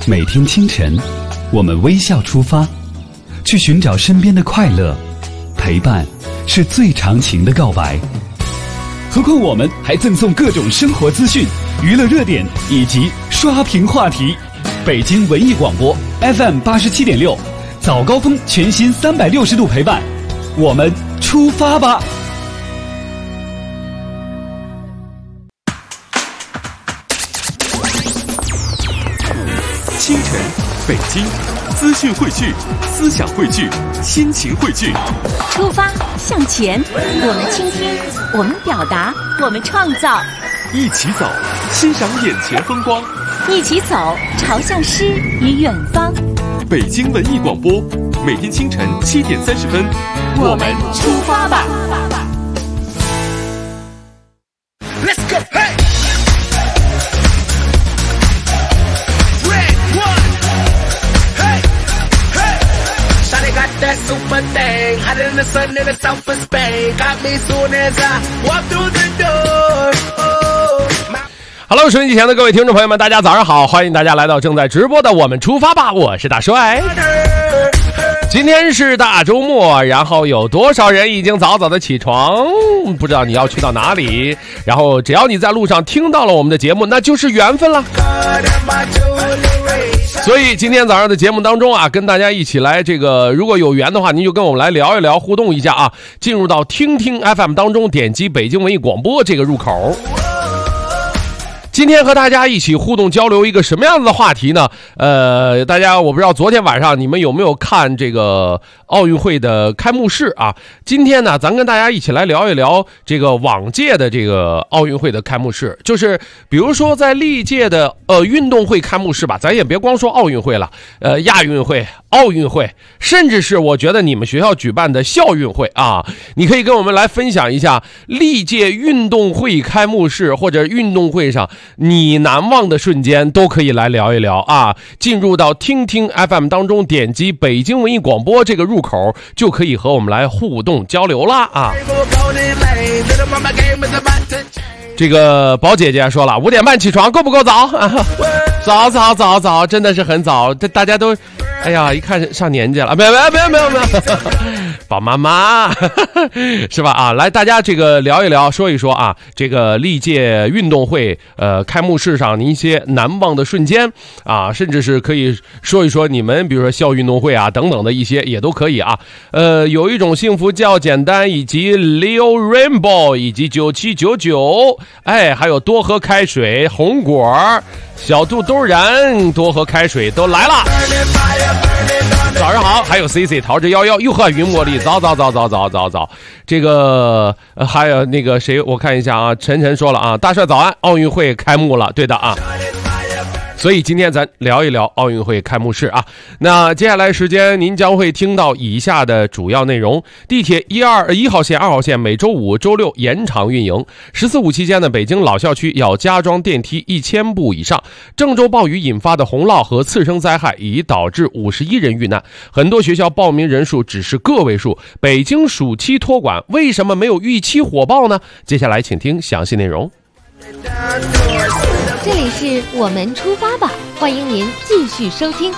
每天清晨，我们微笑出发，去寻找身边的快乐。陪伴是最长情的告白。何况我们还赠送各种生活资讯、娱乐热点以及刷屏话题。北京文艺广播 FM87.6，早高峰全新360度陪伴，我们出发吧！ 清晨，北京，资讯汇聚，思想汇聚，心情汇聚。 出发向前，我们倾听，我们表达，我们创造。 一起走，欣赏眼前风光。 一起走，朝向诗与远方。 北京文艺广播，每天清晨7点30分， 我们出发吧。 Let's go, hey! That super thing, hotter than the sun in the south of Spain. Got me soon as I walk through the door. Hello， 收音机前的各位听众朋友们，大家早上好，欢迎大家来到正在直播的我们出发吧，我是大帅。今天是大周末，然后有多少人已经早早的起床？不知道你要去到哪里，然后只要你在路上听到了我们的节目，那就是缘分了。所以今天早上的节目当中啊，跟大家一起来如果有缘的话，您就跟我们来聊一聊，互动一下啊。进入到听听 FM 当中，点击北京文艺广播这个入口。今天和大家一起互动交流一个什么样子的话题呢？大家我不知道昨天晚上你们有没有看这个奥运会的开幕式啊？今天呢，咱跟大家一起来聊一聊这个往届的这个奥运会的开幕式，就是比如说在历届的运动会开幕式吧，咱也别光说奥运会了，亚运会、奥运会，甚至是我觉得你们学校举办的校运会啊，你可以跟我们来分享一下历届运动会开幕式或者运动会上你难忘的瞬间，都可以来聊一聊啊！进入到听听 FM 当中，点击北京文艺广播这个入口，就可以和我们来互动交流啦啊！这个宝姐姐说了，5点半起床够不够早？早，真的是很早，大家都，哎呀，一看上年纪了，没有，宝妈妈是吧？啊，来大家这个聊一聊，说一说啊，这个历届运动会开幕式上一些难忘的瞬间啊，甚至是可以说一说你们比如说校运动会啊等等的一些也都可以啊。有一种幸福叫简单，以及 Leo Rainbow 以及9799，哎，还有多喝开水，红果小肚兜燃，多喝开水都来了。早上好，还有 CC 桃之11，又和云茉莉，早。这个还有那个谁，我看一下啊，晨说了啊，大帅早安，奥运会开幕了，对的啊。所以今天咱聊一聊奥运会开幕式啊。那接下来时间您将会听到以下的主要内容：地铁1号线、2号线每周5、周6延长运营；14-15期间的北京老校区要加装电梯1000部以上；郑州暴雨引发的洪涝和次生灾害已导致51人遇难，很多学校报名人数只是个位数。北京暑期托管为什么没有预期火爆呢？接下来请听详细内容。 这里是我们出发吧，欢迎您继续收听。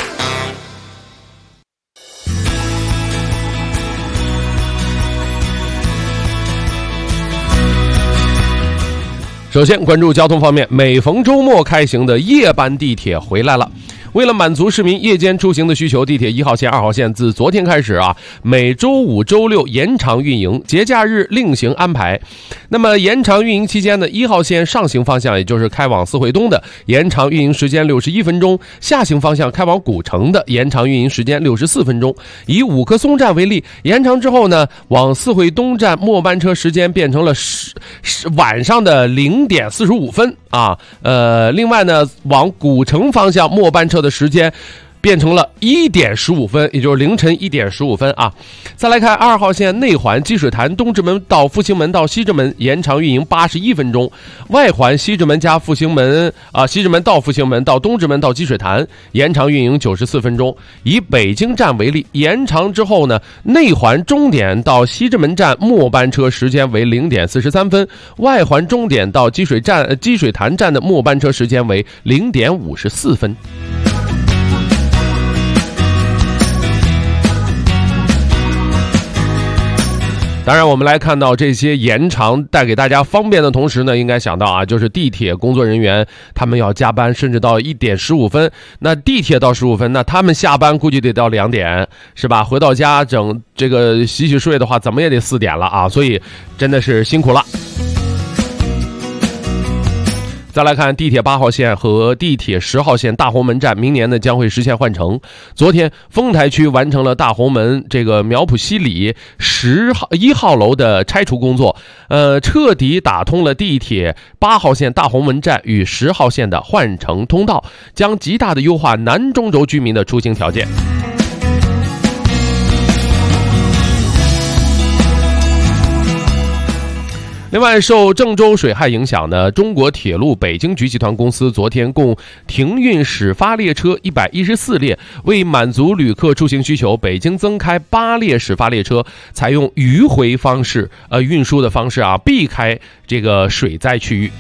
首先关注交通方面，每逢周末开行的夜班地铁回来了。为了满足市民夜间出行的需求，地铁1号线、2号线自昨天开始啊，每周5、周6延长运营，节假日另行安排。那么延长运营期间呢，1号线上行方向，也就是开往四惠东的延长运营时间61分钟，下行方向开往古城的延长运营时间64分钟。以五棵松站为例，延长之后呢，往四惠东站末班车时间变成了晚上的0点45分啊。另外呢，往古城方向末班车的时间变成了1点15分，也就是凌晨1点15分啊。再来看2号线内环积水潭东直门到复兴门到西直门延长运营81分钟，外环西直门加复兴门西直门到复兴门到东直门到积水潭延长运营94分钟。以北京站为例，延长之后呢，内环终点到西直门站末班车时间为0点43分，外环终点到积水潭站的末班车时间为0点54分。 当然，我们来看到这些延长带给大家方便的同时呢，应该想到啊，就是地铁工作人员他们要加班，甚至到1点15分。那地铁到15分，那他们下班估计得到2点，是吧？回到家整这个洗睡的话，怎么也得4点了啊！所以真的是辛苦了。再来看地铁8号线和地铁10号线大红门站，明年呢将会实现换乘。昨天，丰台区完成了大红门这个苗圃西里1号楼的拆除工作，彻底打通了地铁8号线大红门站与10号线的换乘通道，将极大的优化南中轴居民的出行条件。另外，受郑州水害影响呢，中国铁路北京局集团公司昨天共停运始发列车114列，为满足旅客出行需求，北京增开8列始发列车，采用迂回方式运输的方式啊，避开这个水灾区域。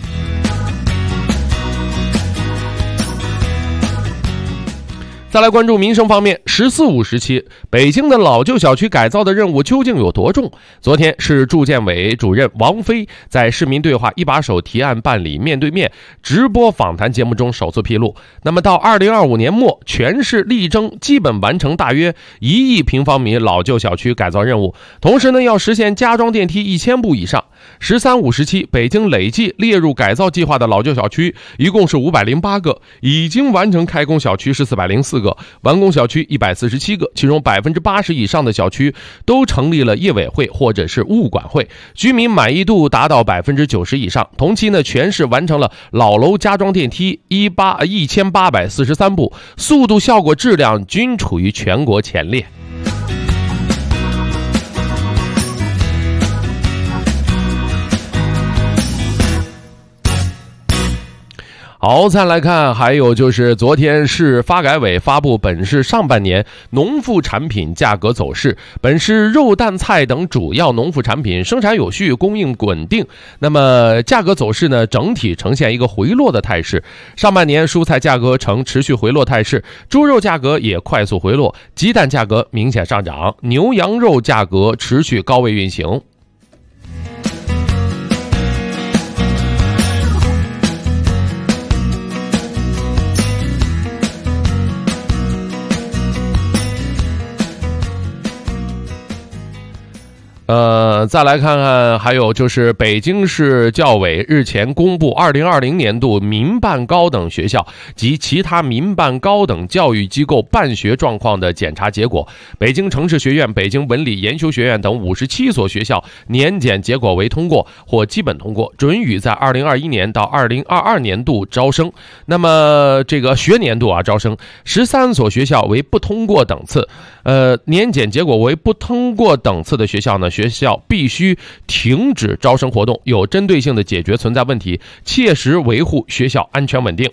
再来关注民生方面，14、15时期，北京的老旧小区改造的任务究竟有多重？昨天，市住建委主任王飞在市民对话一把手提案办理面对面直播访谈节目中首次披露。那么到2025年末，全市力争基本完成大约1亿平方米老旧小区改造任务，同时呢，要实现加装电梯1000部以上。13、15时期，北京累计列入改造计划的老旧小区一共是508个，已经完成开工小区是404个，完工小区147个，其中80%以上的小区都成立了业委会或者是物管会，居民满意度达到90%以上。同期呢，全市完成了老楼加装电梯1843部，速度、效果、质量均处于全国前列。好，再来看，还有就是昨天市发改委发布本市上半年农副产品价格走势，本市肉蛋菜等主要农副产品生产有序，供应稳定。那么价格走势呢，整体呈现一个回落的态势。上半年蔬菜价格呈持续回落态势，猪肉价格也快速回落，鸡蛋价格明显上涨，牛羊肉价格持续高位运行。再来看看，还有就是北京市教委日前公布2020年度民办高等学校及其他民办高等教育机构办学状况的检查结果。北京城市学院、北京文理研修学院等57所学校年检结果为通过或基本通过，准予在2021年到2022年度招生。那么这个学年度招生13所学校为不通过等次。年检结果为不通过等次的学校呢，学校必须停止招生活动，有针对性的解决存在问题，切实维护学校安全稳定。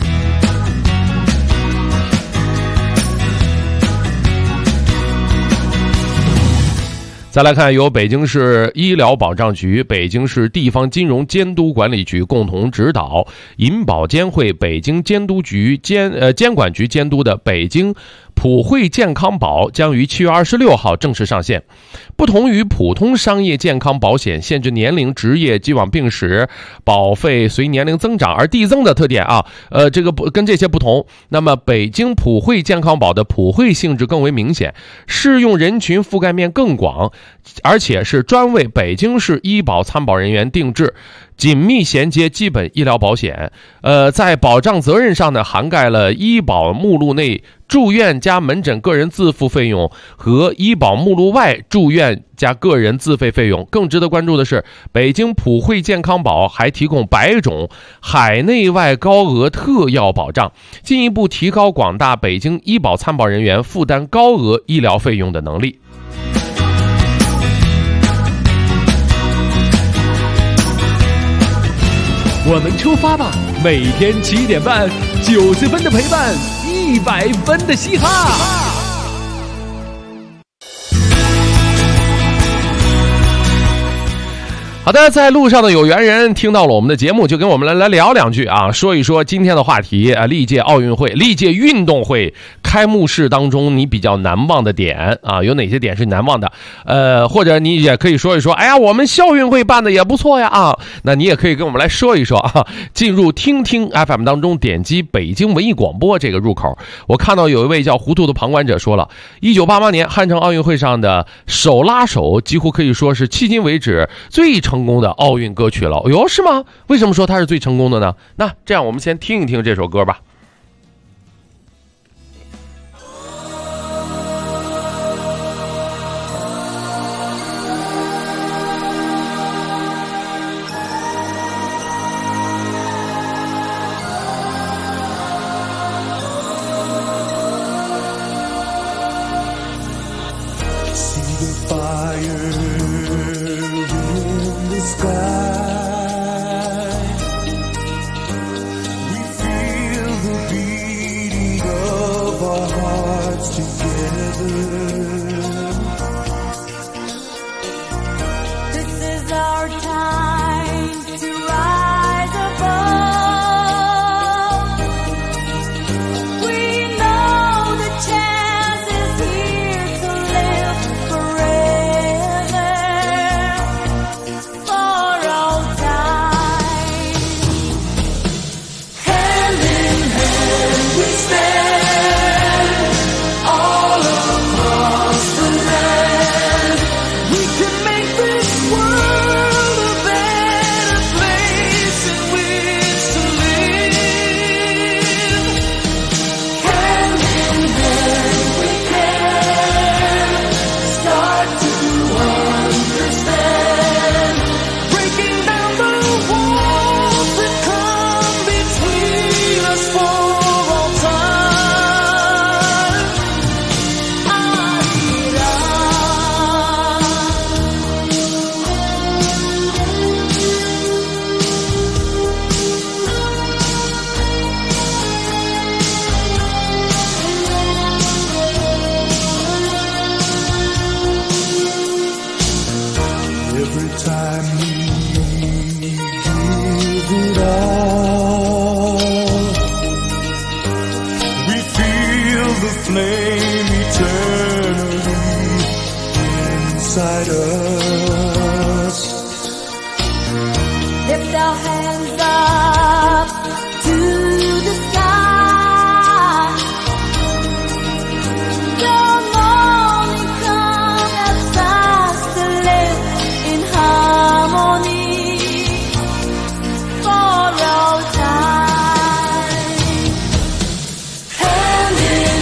再来看，由北京市医疗保障局、北京市地方金融监督管理局共同指导，银保监会北京监督局监管局监督的北京普惠健康宝将于7月26号正式上线。不同于普通商业健康保险限制年龄、职业、既往病史、保费随年龄增长而递增的特点这个跟这些不同。那么北京普惠健康宝的普惠性质更为明显，适用人群覆盖面更广，而且是专为北京市医保参保人员定制，紧密衔接基本医疗保险。在保障责任上呢，涵盖了医保目录内住院加门诊个人自付费用和医保目录外住院加个人自费费用。更值得关注的是，北京普惠健康宝还提供100种海内外高额特药保障，进一步提高广大北京医保参保人员负担高额医疗费用的能力。 我们出发吧，每天7点半，90分的陪伴，100分的嘻哈。 好的，在路上的有缘人听到了我们的节目，就跟我们来聊两句啊，说一说今天的话题啊，历届奥运会、历届运动会开幕式当中你比较难忘的点啊，有哪些点是难忘的？或者你也可以说一说，哎呀，我们校运会办的也不错呀啊，那你也可以跟我们来说一说啊。进入听听 FM 当中，点击北京文艺广播这个入口，我看到有一位叫糊涂的旁观者说了，1988年汉城奥运会上的手拉手几乎可以说是迄今为止最成功的奥运歌曲了。哟，是吗？为什么说它是最成功的呢？那这样我们先听一听这首歌吧。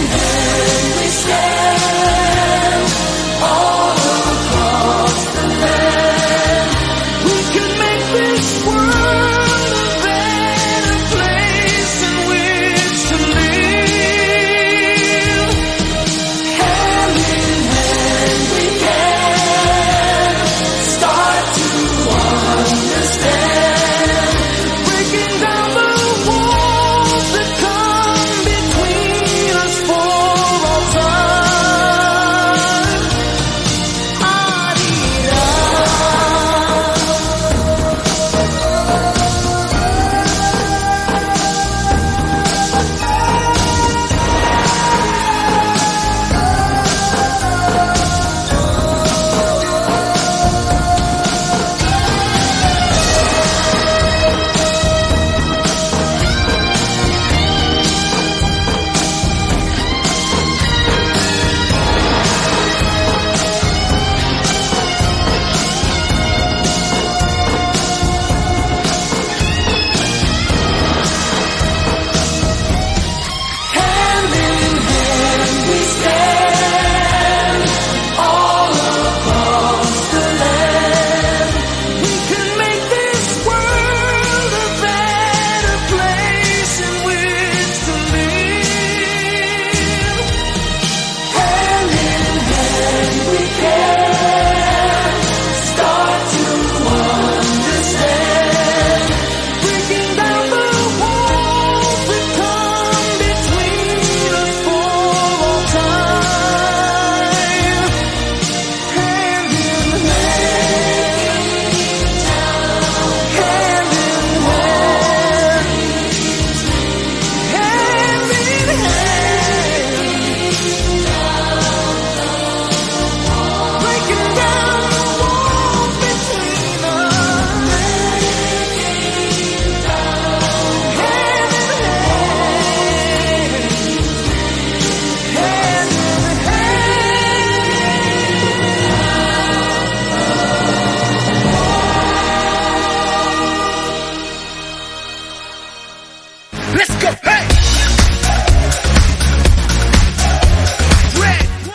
All across the land.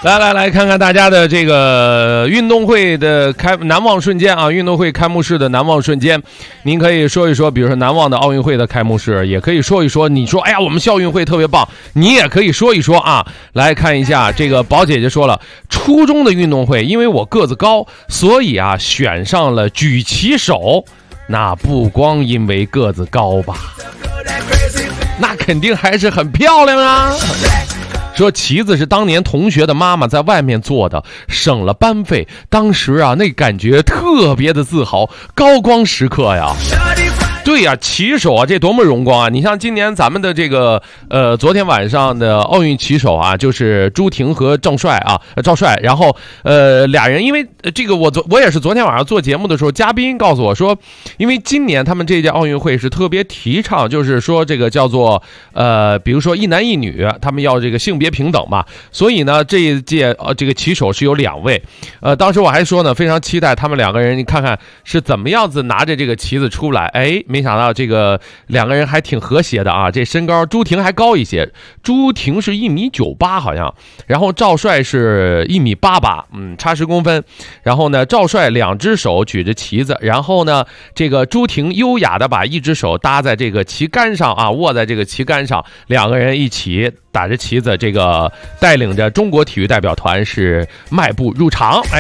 来看看大家的这个运动会的难忘瞬间啊！运动会开幕式的难忘瞬间，您可以说一说，比如说难忘的奥运会的开幕式，也可以说一说。你说，哎呀，我们校运会特别棒，你也可以说一说啊。来看一下，这个宝姐姐说了，初中的运动会，因为我个子高，所以啊选上了举旗手。那不光因为个子高吧，那肯定还是很漂亮啊。说旗子是当年同学的妈妈在外面做的，省了班费。当时啊，那感觉特别的自豪，高光时刻呀。对呀，旗手啊，这多么荣光啊！你像今年咱们的这个昨天晚上的奥运旗手啊，就是朱婷和赵帅，然后俩人，因为这个我也是昨天晚上做节目的时候，嘉宾告诉我说，因为今年他们这届奥运会是特别提倡，就是说这个叫做比如说一男一女，他们要这个性别平等嘛，所以呢这一届这个旗手是有2位，当时我还说呢，非常期待他们2个人，你看看是怎么样子拿着这个旗子出来，哎。没想到这个2个人还挺和谐的啊！这身高朱婷还高一些，朱婷是1.98米好像，然后赵帅是1.88米，差10公分。然后呢，赵帅2只手举着旗子，然后呢，这个朱婷优雅的把1只手搭在这个旗杆上啊，握在这个旗杆上，2个人一起打着旗子，这个带领着中国体育代表团是迈步入场，哎。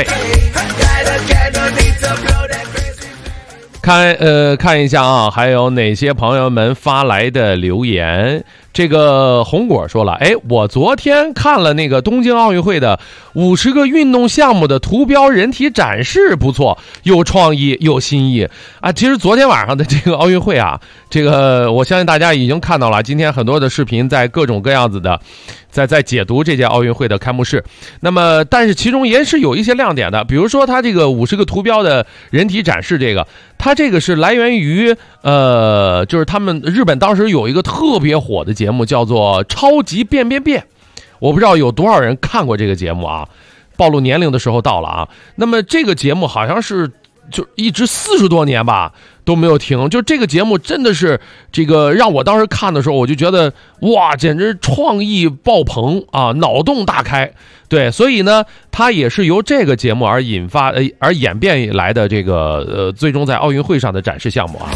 看一下啊，还有哪些朋友们发来的留言。这个红果说了，哎，我昨天看了那个东京奥运会的50个运动项目的图标人体展示，不错，有创意，有新意啊。其实昨天晚上的这个奥运会啊，这个我相信大家已经看到了，今天很多的视频在各种各样子的在解读这届奥运会的开幕式。那么但是其中也是有一些亮点的，比如说它这个50个图标的人体展示，它这个是来源于就是他们日本当时有一个特别火的节目叫做超级变变变，我不知道有多少人看过这个节目啊，暴露年龄的时候到了啊。那么这个节目好像是就一直40多年吧都没有停，就这个节目真的是这个让我当时看的时候，我就觉得哇，简直创意爆棚啊，脑洞大开。对，所以呢，它也是由这个节目而演变来的这个最终在奥运会上的展示项目啊。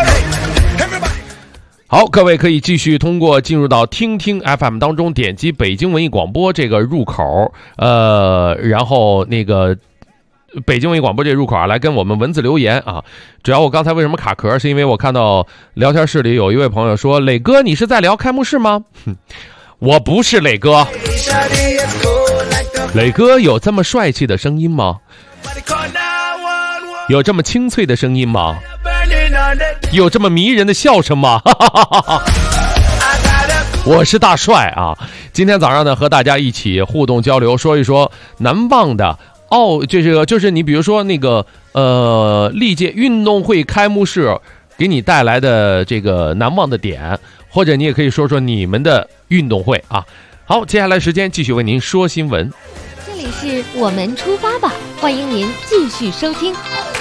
好，各位可以继续通过进入到听听 FM 当中，点击北京文艺广播这个入口，然后那个北京文艺广播这入口啊，来跟我们文字留言啊。主要我刚才为什么卡壳，是因为我看到聊天室里有一位朋友说，磊哥你是在聊开幕式吗？我不是磊哥。磊哥有这么帅气的声音吗？有这么清脆的声音吗？有这么迷人的笑声吗？我是大帅啊！今天早上呢，和大家一起互动交流，说一说难忘的就是你比如说那个历届运动会开幕式给你带来的这个难忘的点，或者你也可以说说你们的运动会啊。好，接下来时间继续为您说新闻。 这里是我们出发吧，欢迎您继续收听。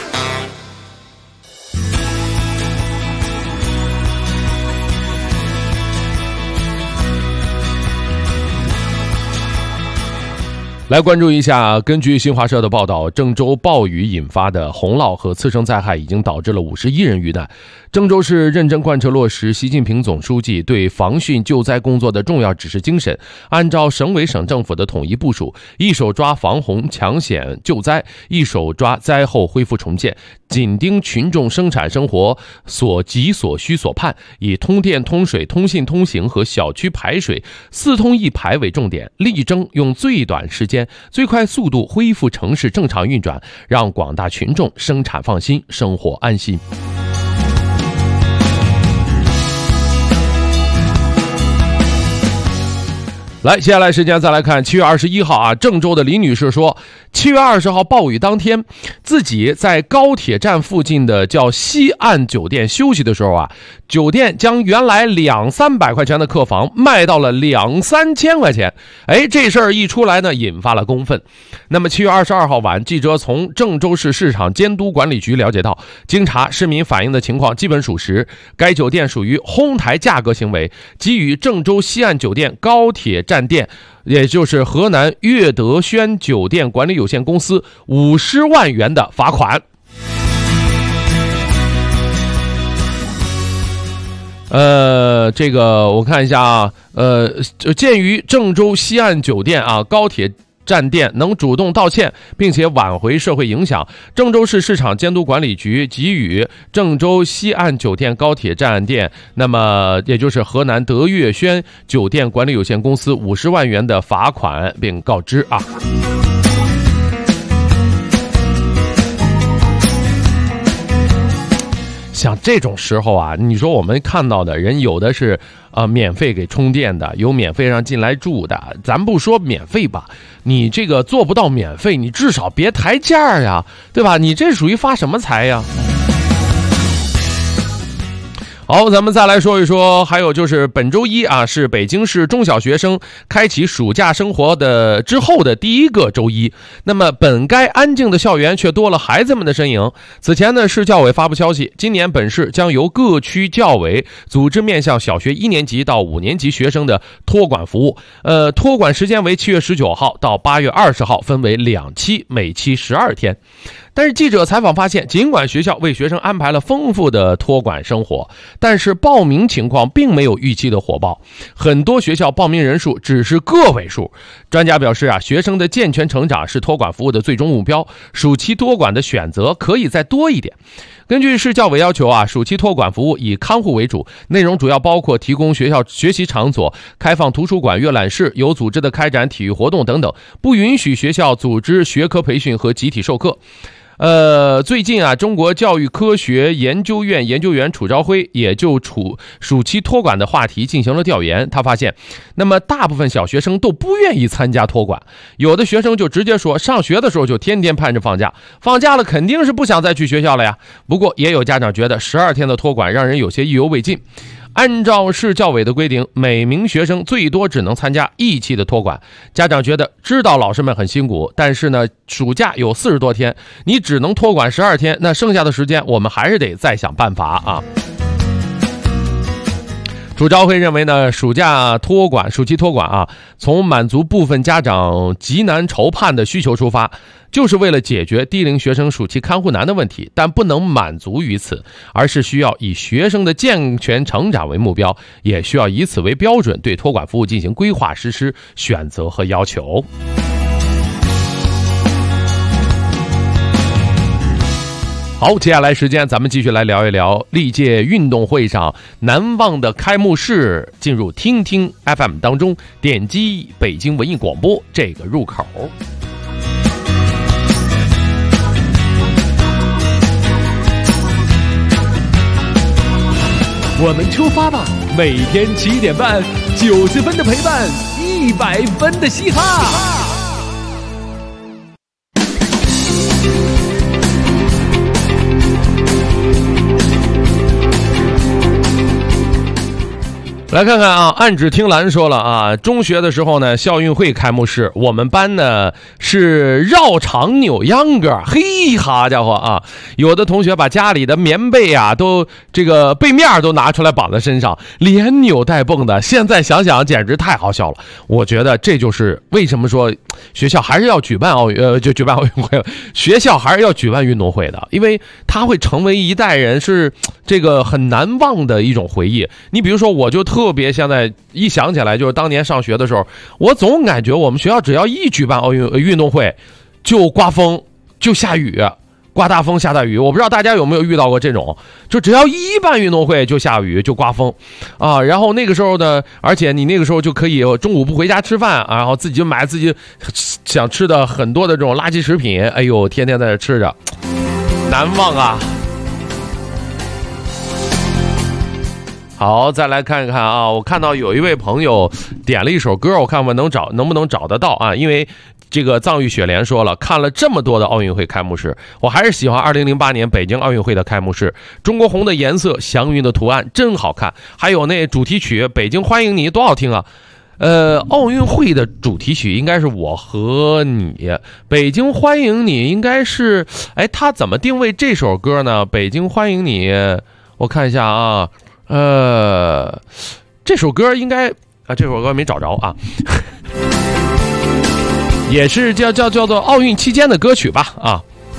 来关注一下，根据新华社的报道，郑州暴雨引发的洪涝和次生灾害已经导致了51人遇难。郑州市认真贯彻落实习近平总书记对防汛救灾工作的重要指示精神，按照省委省政府的统一部署，一手抓防洪抢险救灾，一手抓灾后恢复重建，紧盯群众生产生活所急所需所盼，以通电通水通信通行和小区排水4通1排为重点，力争用最短时间最快速度恢复城市正常运转，让广大群众生产放心，生活安心。来，接下来时间再来看7月21号啊，郑州的李女士说，7月20号暴雨当天，自己在高铁站附近的叫西岸酒店休息的时候啊，酒店将原来200-300块钱的客房卖到了2-3千块钱。哎，这事儿一出来呢，引发了公愤。那么7月22号晚，记者从郑州市市场监督管理局了解到，经查，市民反映的情况基本属实，该酒店属于哄抬价格行为，给予郑州西岸酒店高铁站站店，也就是河南悦德轩酒店管理有限公司50万元的罚款。这个我看一下啊，鉴于郑州西岸酒店啊高铁站店能主动道歉并且挽回社会影响，郑州市市场监督管理局给予郑州西岸酒店高铁站店，那么也就是河南德悦轩酒店管理有限公司50万元的罚款，并告知啊。像这种时候啊，你说我们看到的人有的是免费给充电的，有免费让进来住的，咱不说免费吧，你这个做不到免费，你至少别抬价呀，对吧？你这属于发什么财呀？好，咱们再来说一说，还有就是本周一啊，是北京市中小学生开启暑假生活的之后的第一个周一。那么本该安静的校园却多了孩子们的身影。此前呢，市教委发布消息，今年本市将由各区教委组织面向小学1年级到5年级学生的托管服务。托管时间为7月19号到8月20号，分为2期，每期12天。但是记者采访发现，尽管学校为学生安排了丰富的托管生活，但是报名情况并没有预期的火爆，很多学校报名人数只是个位数。专家表示啊，学生的健全成长是托管服务的最终目标，暑期托管的选择可以再多一点。根据市教委要求啊，暑期托管服务以看护为主，内容主要包括提供学校学习场所、开放图书馆阅览室、有组织的开展体育活动等等，不允许学校组织学科培训和集体授课。最近啊，中国教育科学研究院研究员楚朝晖也就暑期托管的话题进行了调研。他发现，那么大部分小学生都不愿意参加托管，有的学生就直接说，上学的时候就天天盼着放假，放假了肯定是不想再去学校了呀。不过也有家长觉得12天的托管让人有些意犹未尽。按照市教委的规定，每名学生最多只能参加1期的托管。家长觉得知道老师们很辛苦，但是呢，暑假有40多天，你只能托管12天，那剩下的时间我们还是得再想办法啊。楚朝晖认为呢，暑期托管啊，从满足部分家长极难筹盼的需求出发，就是为了解决低龄学生暑期看护难的问题，但不能满足于此，而是需要以学生的健全成长为目标，也需要以此为标准对托管服务进行规划实施、选择和要求。好，接下来时间咱们继续来聊一聊历届运动会上难忘的开幕式。进入听听 FM 当中，点击北京文艺广播这个入口。 我们出发吧，每天7点半，90分的陪伴，100分的嘻哈。 来看看啊，暗指听兰说了啊，中学的时候呢，校运会开幕式，我们班呢是绕场扭秧歌，嘿，好家伙啊！有的同学把家里的棉被啊都这个被面都拿出来绑在身上，连扭带蹦的。现在想想简直太好笑了。我觉得这就是为什么说学校还是要举办奥运会了，学校还是要举办运动会的，因为它会成为一代人是这个很难忘的一种回忆。你比如说，我就特别现在一想起来，就是当年上学的时候，我总感觉我们学校只要一举办运动会，就刮风，就下雨，刮大风下大雨。我不知道大家有没有遇到过这种，就只要一办运动会就下雨就刮风啊。然后那个时候呢，而且你那个时候就可以中午不回家吃饭啊，然后自己就买自己想吃的很多的这种垃圾食品，哎呦，天天在这吃着，难忘啊。好，再来看一看啊！我看到有一位朋友点了一首歌，我看看能不能找得到啊？因为这个藏玉雪莲说了，看了这么多的奥运会开幕式，我还是喜欢2008年北京奥运会的开幕式，中国红的颜色，祥云的图案真好看，还有那主题曲《北京欢迎你》多好听啊！奥运会的主题曲应该是我和你，北京欢迎你应该是，哎，他怎么定位这首歌呢？北京欢迎你，我看一下啊。这首歌应该啊，这首歌没找着啊，也是叫做奥运期间的歌曲吧啊。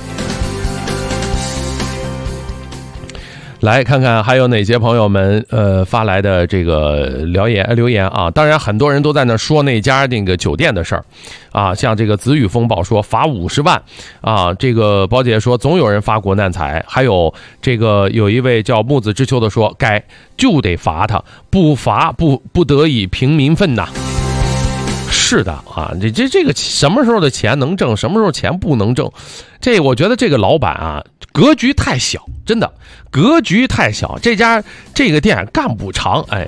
来看看还有哪些朋友们发来的这个留言啊，当然很多人都在那说那家那个酒店的事儿啊，像这个子雨风暴说罚50万啊，这个宝姐说总有人发国难财，还有这个有一位叫木子之秋的说该就得罚他，不罚不得已平民愤呐。是的啊，这个什么时候的钱能挣，什么时候钱不能挣，这我觉得这个老板啊格局太小，真的格局太小，这个店干不长。哎，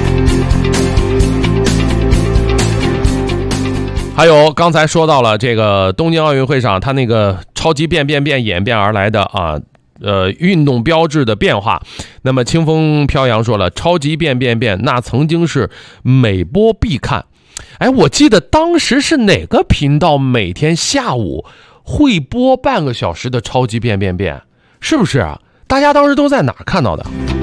还有刚才说到了这个东京奥运会上他那个超级变演变而来的啊运动标志的变化，那么清风飘扬说了，超级变那曾经是每播必看。哎，我记得当时是哪个频道每天下午会播半个小时的超级变，是不是啊？大家当时都在哪儿看到的？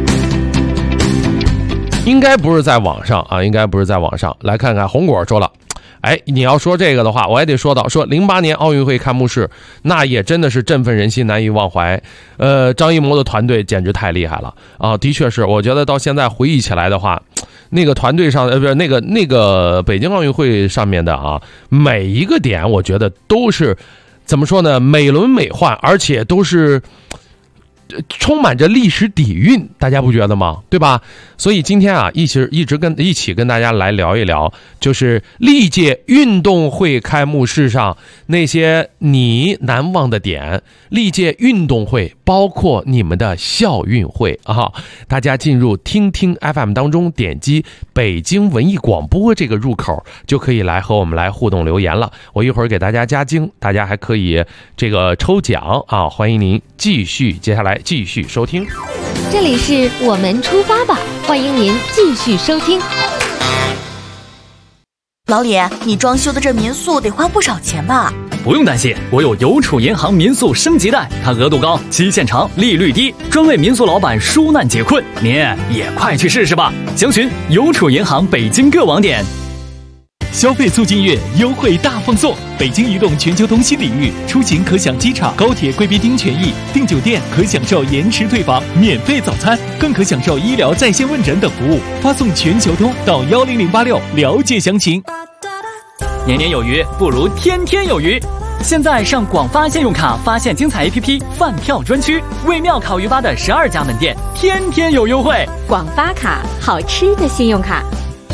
应该不是在网上啊，应该不是在网上。来看看红果说了，哎，你要说这个的话，我还得说到说08年奥运会开幕式，那也真的是振奋人心，难以忘怀。张艺谋的团队简直太厉害了啊！的确是，我觉得到现在回忆起来的话，那个团队上不是那个北京奥运会上面的啊，每一个点我觉得都是怎么说呢，美轮美奂，而且都是充满着历史底蕴，大家不觉得吗？对吧？所以今天啊，一起跟大家来聊一聊，就是历届运动会开幕式上那些你难忘的点。历届运动会包括你们的校运会啊，大家进入听听 FM 当中，点击北京文艺广播这个入口，就可以来和我们来互动留言了。我一会儿给大家加精，大家还可以这个抽奖啊，欢迎您接下来继续收听。 这里是我们出发吧，欢迎您继续收听。 老李，你装修的这民宿得花不少钱吧？ 不用担心，我有邮储银行民宿升级贷，它额度高，期限长，利率低，专为民宿老板纾难解困。您也快去试试吧！详询邮储银行北京各网点。 消费促进月优惠大放送，北京移动全球通新领域，出行可享机场、高铁贵宾厅权益，订酒店可享受延迟退房、免费早餐，更可享受医疗在线问诊等服务。发送全球通到10086了解详情。 年年有余，不如天天有余。现在上广发信用卡发现精彩 APP 饭票专区，为妙烤鱼吧的12家门店天天有优惠。 广发卡，好吃的信用卡。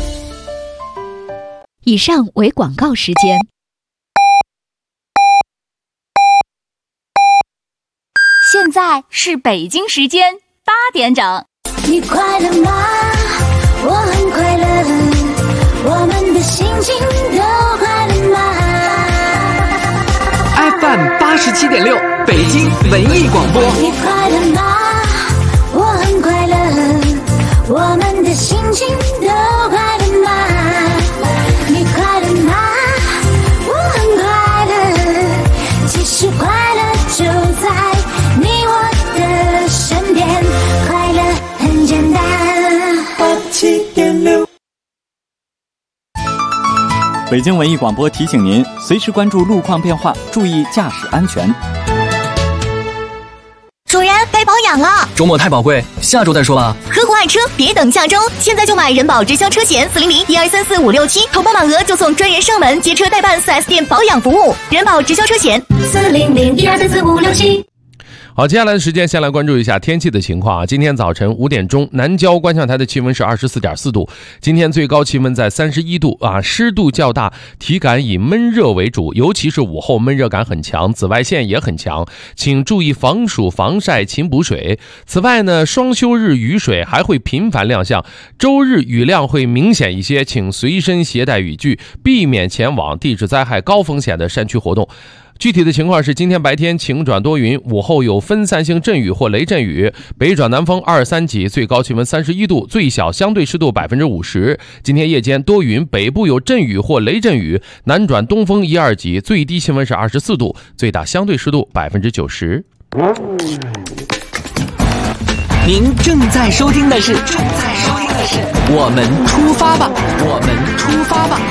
以上为广告时间。 现在是北京时间8点整。 你快乐吗？我很快乐，我们的心情都快乐吗？ FM87.6北京文艺广播。 你快乐吗？我很快乐，我们的心情都快乐吗？你快乐吗？我很快乐，其实快乐就在你我的身边，快乐很简单。87.6。 北京文艺广播提醒您，随时关注路况变化，注意驾驶安全。 主人，该保养了， 周末太宝贵，下周再说吧。 合伙爱车，别等下周，现在就买人保直销车险400-1234-567，投保满额就送专人上门接车代办 4S 店保养服务。人保直销车险400-1234-567。 好，接下来的时间先来关注一下天气的情况啊。今天早晨5点钟，南郊观象台的气温是24.4度，今天最高气温在31度啊，湿度较大，体感以闷热为主，尤其是午后闷热感很强，紫外线也很强，请注意防暑防晒勤补水。此外呢，双休日雨水还会频繁亮相，周日雨量会明显一些，请随身携带雨具，避免前往地质灾害高风险的山区活动。具体的情况是，今天白天晴转多云，午后有分散性阵雨或雷阵雨，北转南风2、3级，最高气温31度，最小相对湿度50%。今天夜间多云，北部有阵雨或雷阵雨，南转东风1、2级，最低气温是24度，最大相对湿度90%。 您正在收听的是我们出发吧，我们出发吧。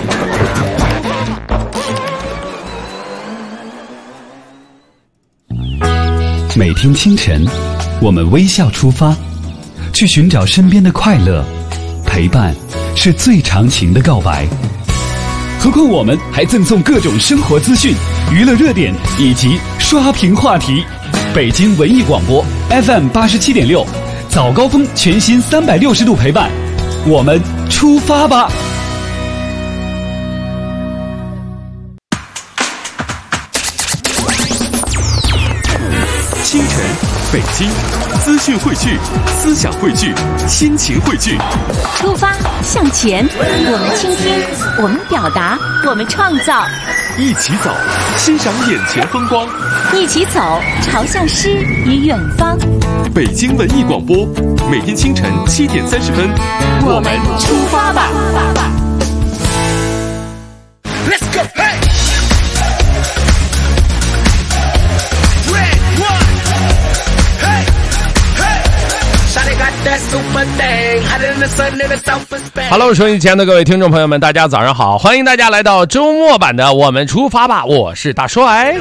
每天清晨，我们微笑出发，去寻找身边的快乐。陪伴是最长情的告白。何况我们还赠送各种生活资讯、娱乐热点以及刷屏话题。北京文艺广播 FM 87.6，早高峰全新360度陪伴，我们出发吧。 清晨，北京，资讯汇聚，思想汇聚，心情汇聚。 出发向前，我们倾听，我们表达，我们创造。 一起走，欣赏眼前风光。 一起走，朝向诗与远方。 北京文艺广播，每天清晨7点30分， 我们出发吧。 Let's go, hey! Hello， 收音机前的各位听众朋友们，大家早上好！欢迎大家来到周末版的《我们出发吧》，我是大帅。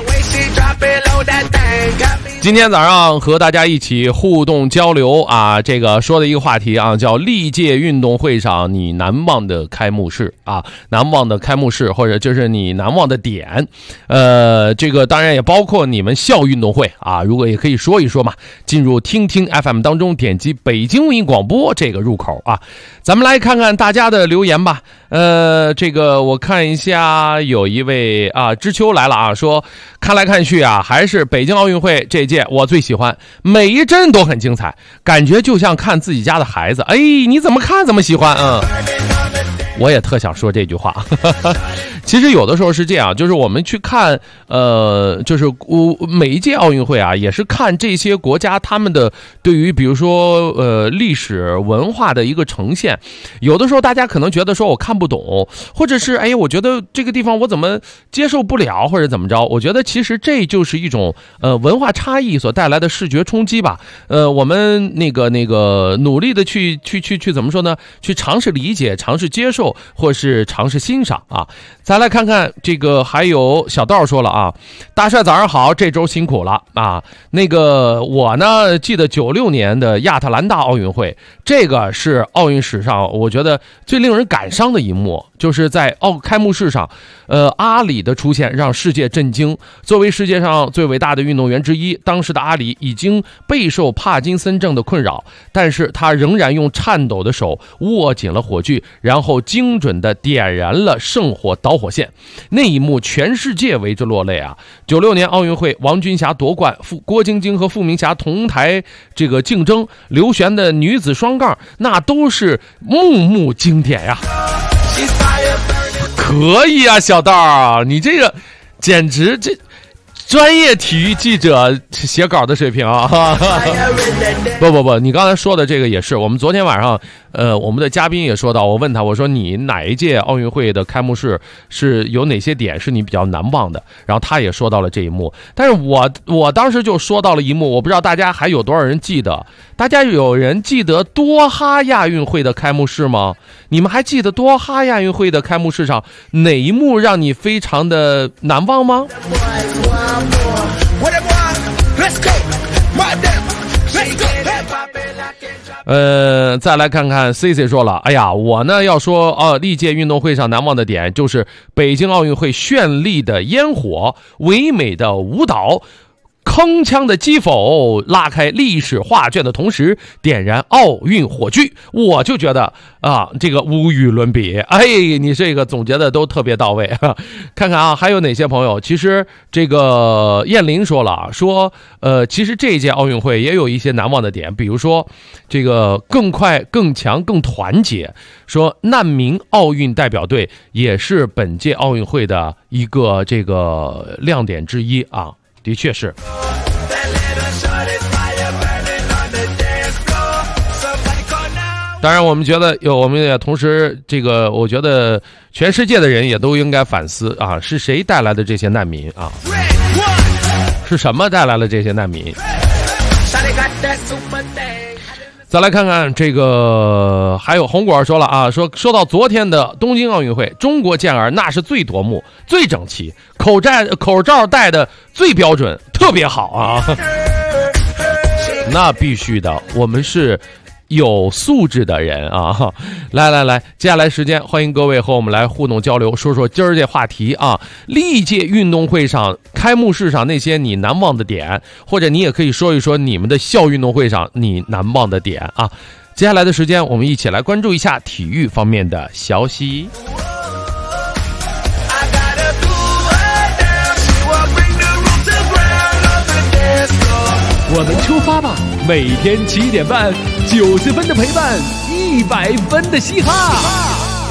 今天早上和大家一起互动交流啊，这个说的一个话题啊，叫历届运动会上你难忘的开幕式啊，难忘的开幕式或者就是你难忘的点，这个当然也包括你们校运动会啊，如果也可以说一说嘛。进入听听 FM 当中，点击北京文艺广播这个入口啊，咱们来看看大家的留言吧。这个我看一下，有一位啊，知秋来了啊，说看来看去啊，还是北京奥运会这届我最喜欢，每一帧都很精彩，感觉就像看自己家的孩子。哎，你怎么看怎么喜欢啊？我也特想说这句话。其实有的时候是这样，就是我们去看就是每一届奥运会啊，也是看这些国家他们的对于比如说历史文化的一个呈现。有的时候大家可能觉得说我看不懂，或者是哎我觉得这个地方我怎么接受不了，或者怎么着，我觉得其实这就是一种文化差异所带来的视觉冲击吧。我们那个努力的去怎么说呢，去尝试理解，尝试接受，或是尝试欣赏啊。咱来看看这个，还有小道说了啊，大帅早上好，这周辛苦了啊。那个我呢记得96年的亚特兰大奥运会，这个是奥运史上我觉得最令人感伤的一幕，就是在开幕式上阿里的出现让世界震惊。作为世界上最伟大的运动员之一，当时的阿里已经备受帕金森症的困扰，但是他仍然用颤抖的手握紧了火炬，然后精准地点燃了圣火导火线。那一幕全世界为之落泪啊。96年奥运会，王军霞夺冠，郭晶晶和傅明霞同台这个竞争，刘璇的女子双杠，那都是幕幕经典呀。可以啊，小道，你这个简直这专业体育记者写稿的水平啊！不，你刚才说的这个也是。我们昨天晚上，我们的嘉宾也说到，我问他，我说你哪一届奥运会的开幕式是有哪些点是你比较难忘的？然后他也说到了这一幕。但是我当时就说到了一幕，我不知道大家还有多少人记得？大家有人记得多哈亚运会的开幕式吗？你们还记得多哈亚运会的开幕式上哪一幕让你非常的难忘吗？再来看看 CC 说了，哎呀，我呢要说历届运动会上难忘的点就是北京奥运会绚丽的烟火、唯美的舞蹈、铿锵的击否，拉开历史画卷的同时点燃奥运火炬，我就觉得啊，这个无与伦比。哎，你这个总结的都特别到位。看看啊，还有哪些朋友？其实这个燕玲说了，说其实这一届奥运会也有一些难忘的点，比如说这个更快、更强、更团结。说难民奥运代表队也是本届奥运会的一个这个亮点之一啊。的确是。当然我们觉得我们也同时这个我觉得全世界的人也都应该反思啊，是谁带来的这些难民啊？是什么带来了这些难民？ 再来看看这个，还有红果说了啊，说到昨天的东京奥运会，中国健儿那是最夺目、最整齐，口罩戴的最标准，特别好啊。那必须的，我们是有素质的人啊！来，接下来时间，欢迎各位和我们来互动交流，说说今儿这话题啊。历届运动会上开幕式上那些你难忘的点，或者你也可以说一说你们的校运动会上你难忘的点啊。接下来的时间，我们一起来关注一下体育方面的消息。 我们出发吧！每天7点半，90分的陪伴，100分的嘻哈。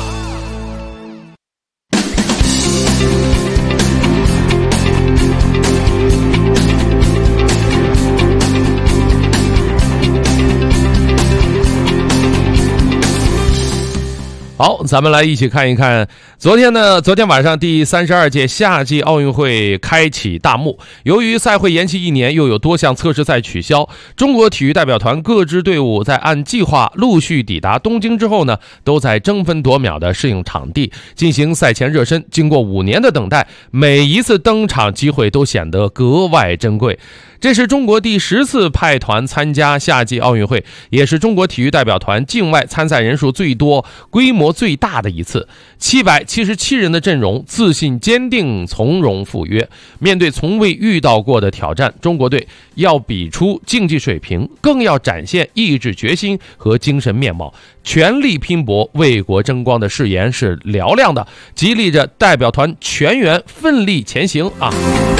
好，咱们来一起看一看昨天晚上第32届夏季奥运会开启大幕。由于赛会延期1年，又有多项测试赛取消，中国体育代表团各支队伍在按计划陆续抵达东京之后呢，都在争分夺秒的适应场地，进行赛前热身。经过5年的等待，每一次登场机会都显得格外珍贵。这是中国第10次派团参加夏季奥运会，也是中国体育代表团境外参赛人数最多、规模最大的一次。777人的阵容，自信坚定，从容赴约。面对从未遇到过的挑战，中国队要比出竞技水平，更要展现意志决心和精神面貌，全力拼搏、为国争光的誓言是嘹亮的，激励着代表团全员奋力前行啊！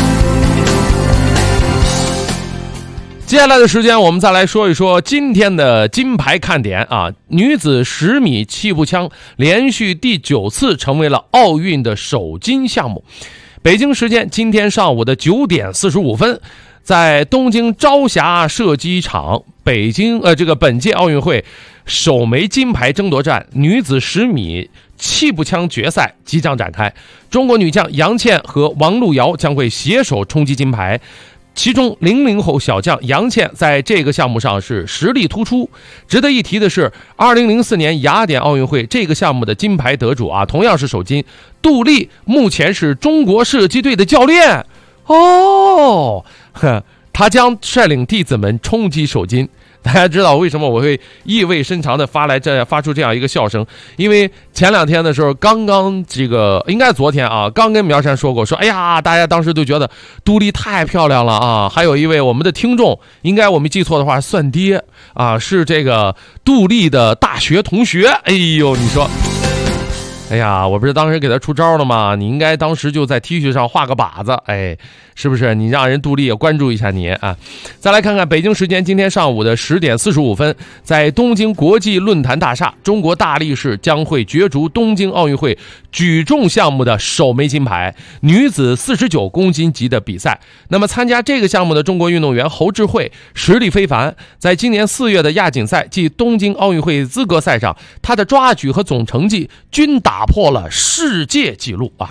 接下来的时间，我们再来说一说今天的金牌看点啊！女子10米气步枪连续第9次成为了奥运的首金项目。北京时间今天上午的9点45分，在东京朝霞射击场，本届奥运会首枚金牌争夺战女子10米气步枪决赛即将展开。中国女将杨倩和王璐瑶将会携手冲击金牌。其中00后小将杨倩在这个项目上是实力突出。值得一提的是，2004年雅典奥运会这个项目的金牌得主啊，同样是首金，杜丽目前是中国射击队的教练哦，他将率领弟子们冲击首金。大家知道为什么我会意味深长的发出这样一个笑声？因为前2天的时候，应该昨天啊，刚跟苗山说过，说哎呀，大家当时都觉得杜丽太漂亮了啊。还有一位我们的听众，应该我没记错的话，算爹啊，是这个杜丽的大学同学。哎呦，你说。哎呀，我不是当时给他出招了吗？你应该当时就在 T 恤上画个靶子，哎，是不是？你让人杜丽也关注一下你啊！再来看看北京时间今天上午的10点45分，在东京国际论坛大厦，中国大力士将会角逐东京奥运会举重项目的首枚金牌，女子49公斤级的比赛。那么参加这个项目的中国运动员侯智慧实力非凡，在今年4月的亚锦赛暨东京奥运会资格赛上，她的抓举和总成绩均打破了世界纪录啊！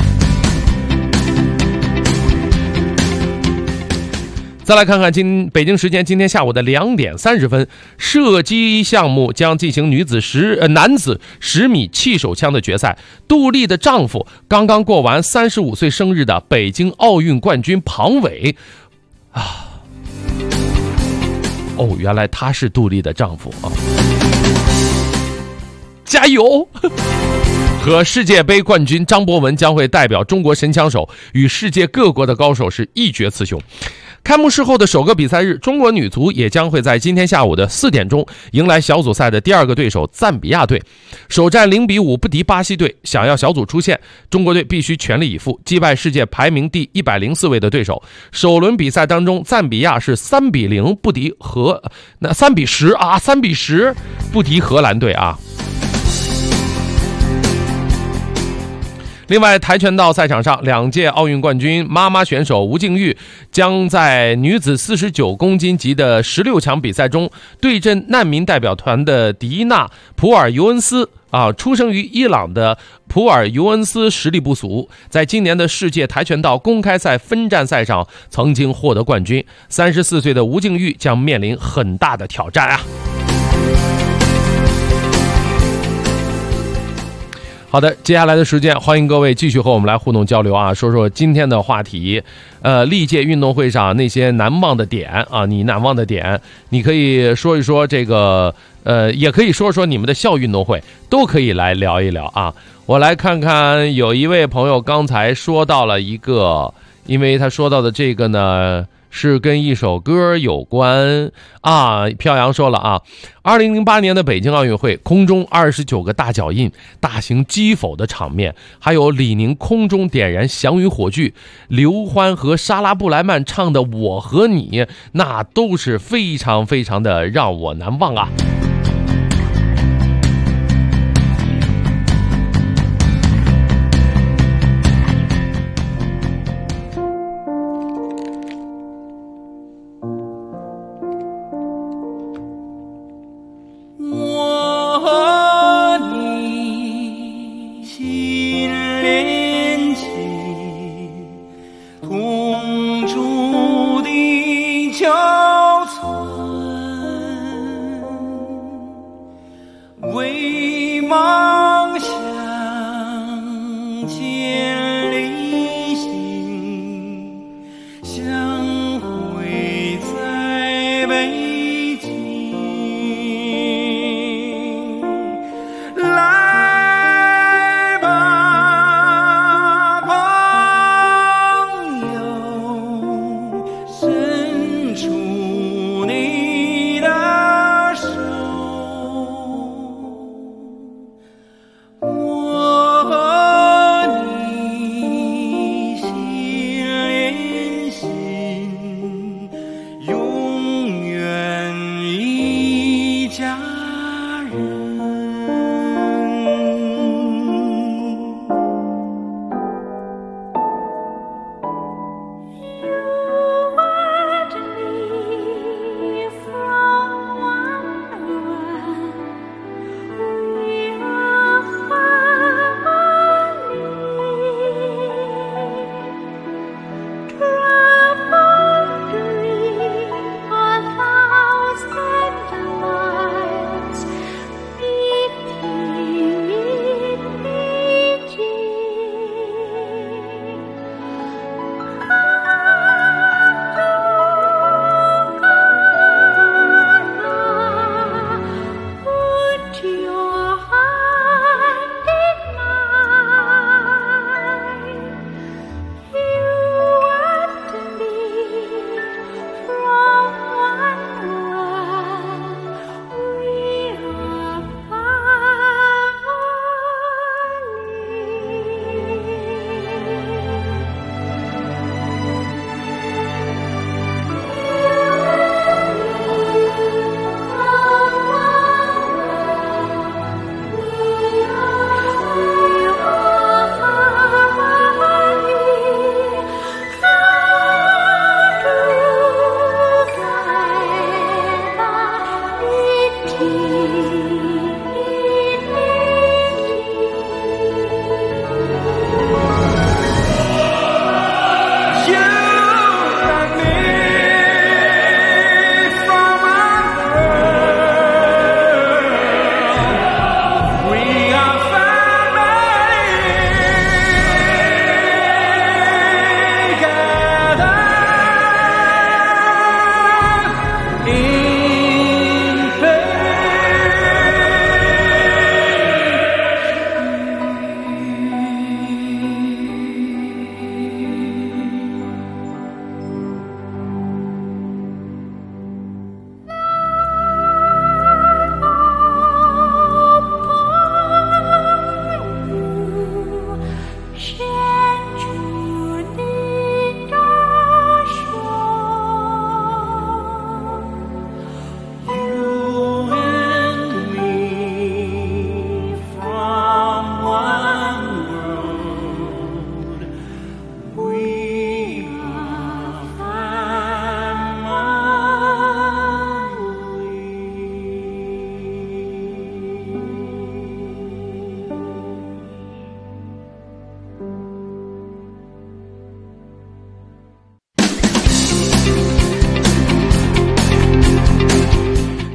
再来看看北京时间今天下午的2点30分，射击项目将进行男子10米气手枪的决赛。杜丽的丈夫刚刚过完35岁生日的北京奥运冠军庞伟啊！哦，原来他是杜丽的丈夫啊！加油！和世界杯冠军张博文将会代表中国神枪手与世界各国的高手是一决雌雄。开幕式后的首个比赛日，中国女足也将会在今天下午的4点钟迎来小组赛的第2个对手赞比亚队。首战0-5不敌巴西队，想要小组出线，中国队必须全力以赴，击败世界排名第104位的对手。首轮比赛当中，赞比亚是3-10不敌3-10不敌荷兰队啊。另外，跆拳道赛场上，2届奥运冠军妈妈选手吴静钰将在女子49公斤级的16强比赛中对阵难民代表团的迪娜·普尔尤恩斯。出生于伊朗的普尔尤恩斯实力不俗，在今年的世界跆拳道公开赛分站赛上曾经获得冠军。34岁的吴静钰将面临很大的挑战啊！ 好的，接下来的时间，欢迎各位继续和我们来互动交流啊，说说今天的话题，历届运动会上那些难忘的点啊，你难忘的点，你可以说一说这个，也可以说说你们的校运动会，都可以来聊一聊啊。我来看看，有一位朋友刚才说到了一个，因为他说到的这个呢，是跟一首歌有关啊。飘扬说了啊，2008年的北京奥运会，空中29个大脚印，大型击否的场面，还有李宁空中点燃祥云火炬，刘欢和莎拉布莱曼唱的《我和你》，那都是非常非常的让我难忘啊。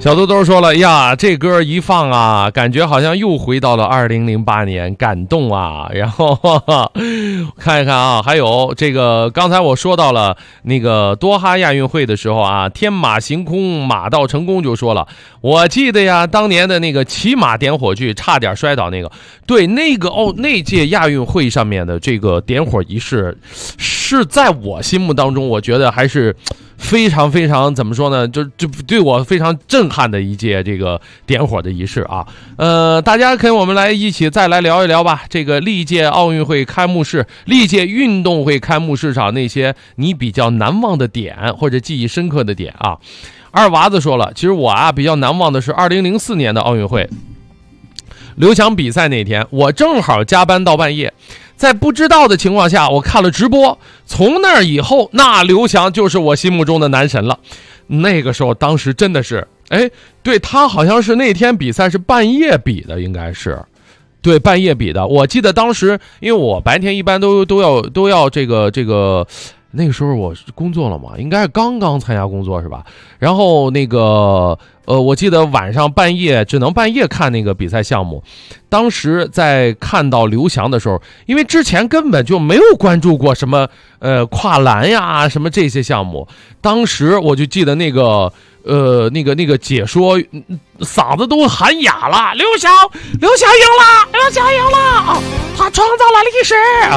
小豆豆说了呀，这歌一放啊，感觉好像又回到了2008年，感动啊。然后看一看啊，还有这个刚才我说到了那个多哈亚运会的时候啊，天马行空马到成功就说了，我记得呀，当年的那个骑马点火炬差点摔倒那个，对，那个那届亚运会上面的这个点火仪式是在我心目当中，我觉得还是非常非常怎么说呢，就对我非常震撼的一届这个点火的仪式啊。大家跟我们来一起再来聊一聊吧，这个历届奥运会开幕式、历届运动会开幕式上那些你比较难忘的点或者记忆深刻的点啊。二娃子说了，其实我啊比较难忘的是2004年的奥运会，刘翔比赛那天，我正好加班到半夜，在不知道的情况下，我看了直播。从那以后，那刘翔就是我心目中的男神了。那个时候，当时真的是，对，他好像是那天比赛是半夜比的，应该是，对，半夜比的。我记得当时，因为我白天一般都要这个。那个时候我工作了嘛，应该是刚刚参加工作是吧？然后那个我记得晚上半夜只能半夜看那个比赛项目。当时在看到刘翔的时候，因为之前根本就没有关注过什么跨栏呀什么这些项目，当时我就记得那个解说嗓子都喊哑了，刘翔赢了啊，他创造了历史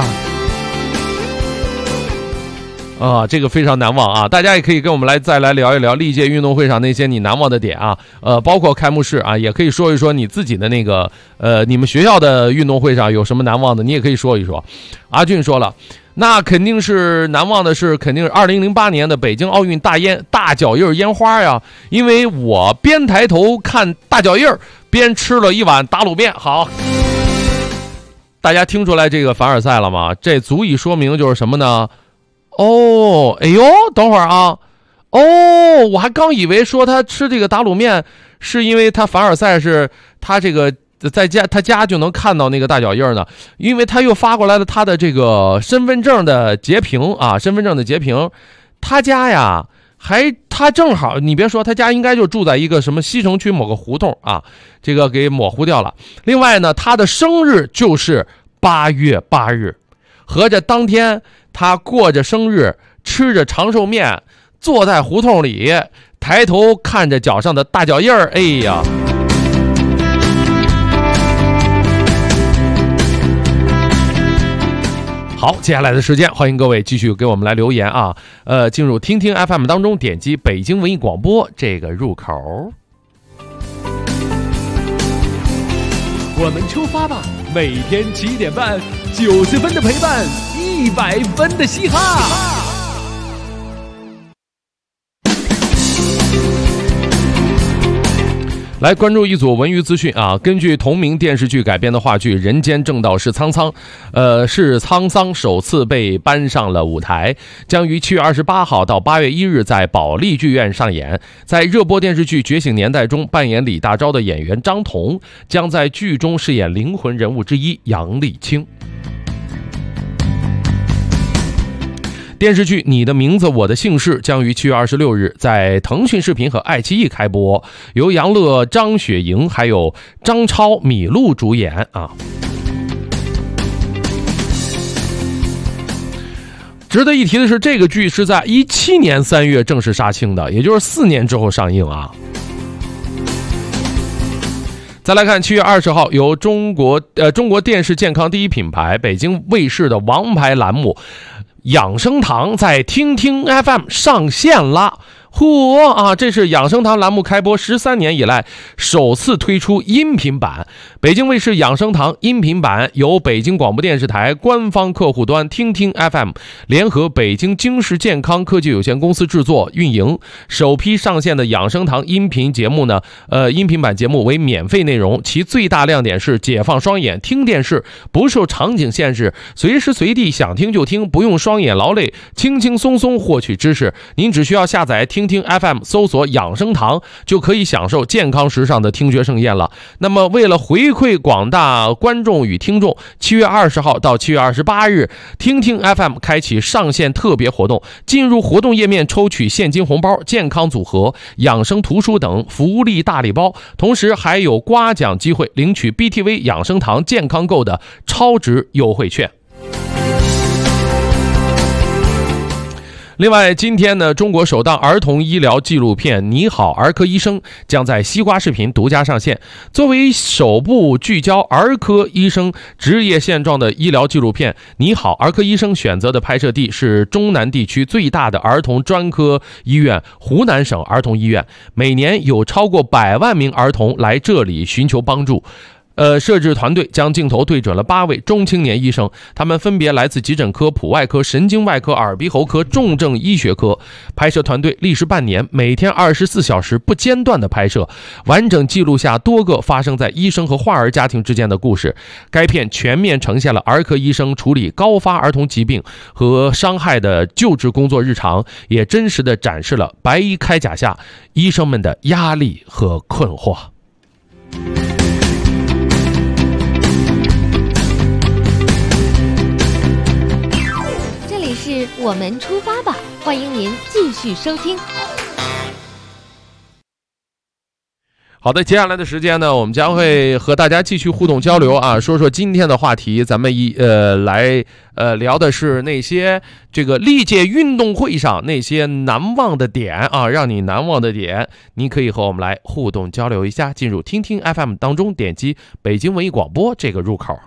啊，这个非常难忘啊！大家也可以跟我们再来聊一聊历届运动会上那些你难忘的点啊，包括开幕式啊，也可以说一说你自己的那个你们学校的运动会上有什么难忘的，你也可以说一说。阿俊说了，那肯定是难忘的是，肯定是2008年的北京奥运大脚印烟花呀，因为我边抬头看大脚印边吃了一碗打卤面。好，大家听出来这个凡尔赛了吗？这足以说明就是什么呢？哎呦，等会儿啊，我还刚以为说他吃这个打卤面是因为他凡尔赛是他这个在家就能看到那个大脚印呢，因为他又发过来了他的这个身份证的截屏啊，他家呀他正好，你别说，他家应该就住在一个什么西城区某个胡同啊，这个给模糊掉了。另外呢，他的生日就是8月8日，合着当天他过着生日，吃着长寿面，坐在胡同里，抬头看着脚上的大脚印儿，哎呀！好，接下来的时间，欢迎各位继续给我们来留言啊！进入听听 FM 当中，点击北京文艺广播这个入口。 我们出发吧！每天7点半，90分的陪伴，100分的嘻哈。 来关注一组文娱资讯啊！根据同名电视剧改编的话剧《人间正道是沧桑》，是沧桑首次被搬上了舞台，将于7月28号到8月1日在保利剧院上演。在热播电视剧《觉醒年代》中扮演李大钊的演员张彤，将在剧中饰演灵魂人物之一杨丽清。电视剧《你的名字我的姓氏》将于7月26日在腾讯视频和爱奇艺开播，由杨乐、张雪莹还有张超、米露主演啊。值得一提的是，这个剧是在17年3月正式杀青的，也就是4年之后上映啊。再来看7月20号，由中国电视健康第一品牌北京卫视的王牌栏目养生堂在听听 FM 上线了。这是养生堂栏目开播13年以来首次推出音频版。北京卫视养生堂音频版由北京广播电视台官方客户端听听 FM 联合北京京视健康科技有限公司制作运营。首批上线的养生堂音频节目呢，音频版节目为免费内容，其最大亮点是解放双眼听电视，不受场景限制，随时随地想听就听，不用双眼劳累，轻轻松松获取知识。您只需要下载听听 FM 搜索养生堂，就可以享受健康时尚的听觉盛宴了。那么为了回馈广大观众与听众，7月20号到7月28日，听听 FM 开启上线特别活动，进入活动页面抽取现金红包、健康组合、养生图书等福利大礼包，同时还有刮奖机会，领取 BTV 养生堂健康购的超值优惠券。另外，今天呢，中国首档儿童医疗纪录片《你好，儿科医生》将在西瓜视频独家上线。作为首部聚焦儿科医生职业现状的医疗纪录片，《你好，儿科医生》选择的拍摄地是中南地区最大的儿童专科医院——湖南省儿童医院，每年有超过100万名儿童来这里寻求帮助。摄制团队将镜头对准了8位中青年医生，他们分别来自急诊科、普外科、神经外科、耳鼻喉科、重症医学科。拍摄团队历时半年，每天24小时不间断的拍摄，完整记录下多个发生在医生和患儿家庭之间的故事。该片全面呈现了儿科医生处理高发儿童疾病和伤害的救治工作日常，也真实地展示了白衣铠甲下医生们的压力和困惑。 是我们出发吧，欢迎您继续收听。 好的，接下来的时间呢，我们将会和大家继续互动交流啊，说说今天的话题。咱们来聊的是那些这个历届运动会上那些难忘的点啊，让你难忘的点，你可以和我们来互动交流一下。进入听听 FM 当中，点击北京文艺广播这个入口。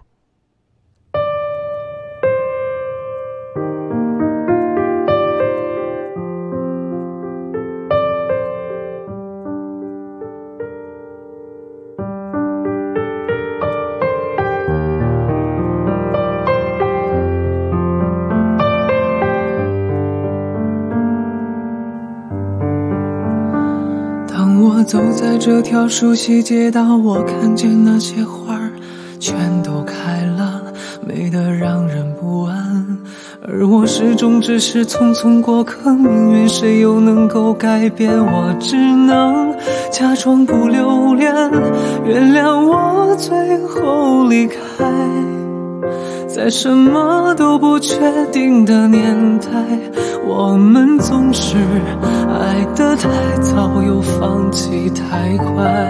我走在这条熟悉街道，我看见那些花儿全都开了，美得让人不安。而我始终只是匆匆过客，命运谁又能够改变？我只能假装不留恋，原谅我最后离开。在什么都不确定的年代，我们总是爱得太早，又放弃太快。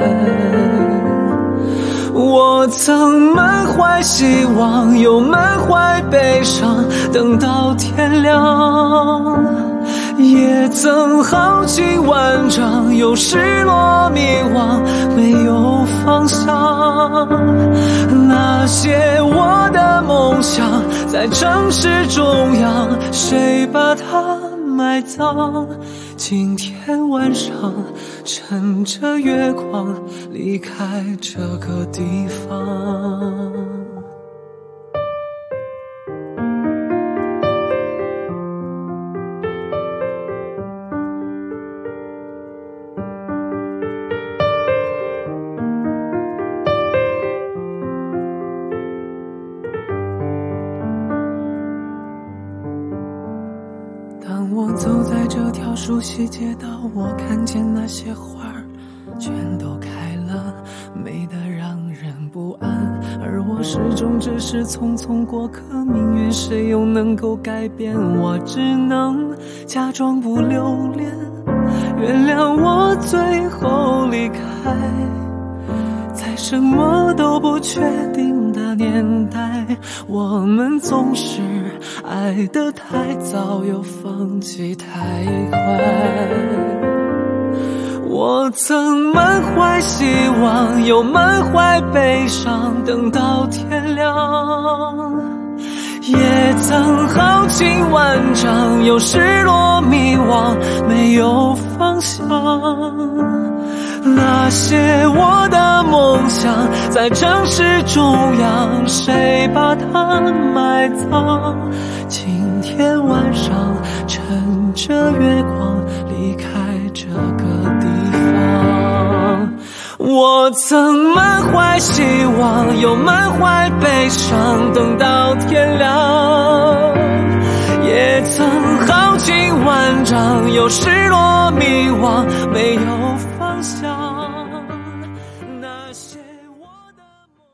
我曾满怀希望，又满怀悲伤，等到天亮，也曾豪情万丈，又失落迷惘，没有方向。那些我的梦想在城市中央，谁把它埋葬？今天晚上趁着月光离开这个地方。我走在这条熟悉街道，我看见那些花儿全都开了，美得让人不安。而我始终只是匆匆过客，命运谁又能够改变？我只能假装不留恋，原谅我最后离开。在什么都不确定的年代，我们总是爱得太早，又放弃太快。我曾满怀希望，又满怀悲伤，等到天亮，也曾豪情万丈，又失落迷惘，没有方向。那些我的梦想在城市中央，谁把它埋葬？今天晚上趁着月光离开这个地方。我曾满怀希望，又满怀悲伤，等到天亮，也曾豪情万丈，又失落迷惘，没有方向。那些我的梦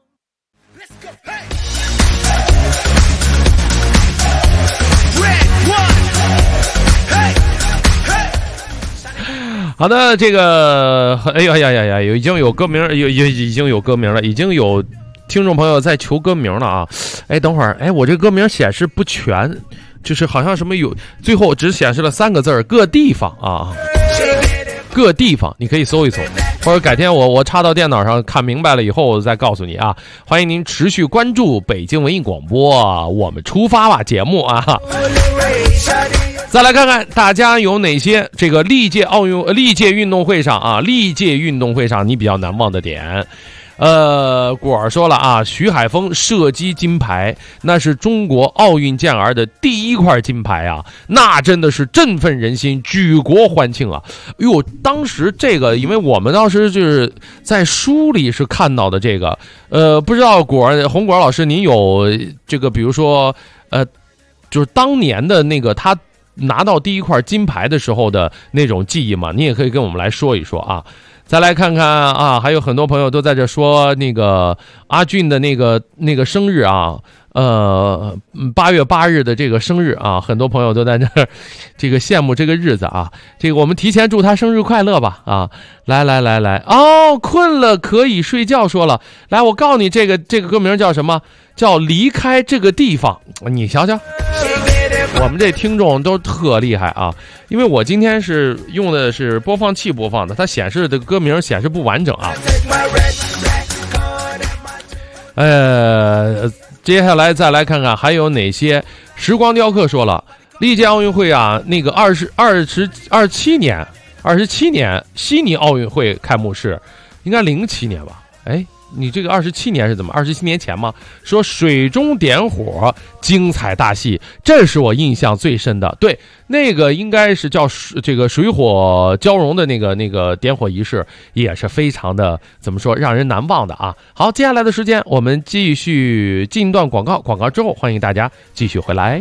好的，这个哎呀，已经有歌名，已经有歌名了，已经有听众朋友在求歌名了啊！哎，等会儿，哎，我这歌名显示不全，就是好像什么有，最后只显示了3个字各地方啊，各地方，你可以搜一搜，或者改天我插到电脑上看明白了以后我再告诉你啊。欢迎您持续关注北京文艺广播，我们出发吧节目啊。再来看看大家有哪些这个历届运动会上啊，历届运动会上你比较难忘的点。果儿说了啊，徐海峰射击金牌，那是中国奥运健儿的第1块金牌啊，那真的是振奋人心，举国欢庆啊！哟，当时这个，因为我们当时就是在书里是看到的这个，不知道红果老师您有这个，比如说就是当年的那个他拿到第1块金牌的时候的那种记忆吗？你也可以跟我们来说一说啊。再来看看啊，还有很多朋友都在这说那个阿俊的那个生日啊，8月8日的这个生日啊，很多朋友都在这儿这个羡慕这个日子啊，这个我们提前祝他生日快乐吧啊！来哦，困了可以睡觉说了，来我告诉你这个歌名叫什么？叫离开这个地方，你瞧瞧。我们这听众都特厉害啊，因为我今天是用的是播放器播放的，它显示的歌名显示不完整啊。接下来再来看看还有哪些。时光雕刻说了，历届奥运会啊，那个27年悉尼奥运会开幕式，应该07年吧？哎。你这个27年是怎么？27年前吗？说水中点火，精彩大戏，这是我印象最深的。对，那个应该是叫这个水火交融的那个点火仪式，也是非常的怎么说让人难忘的啊。好，接下来的时间我们继续进一段广告，广告之后欢迎大家继续回来。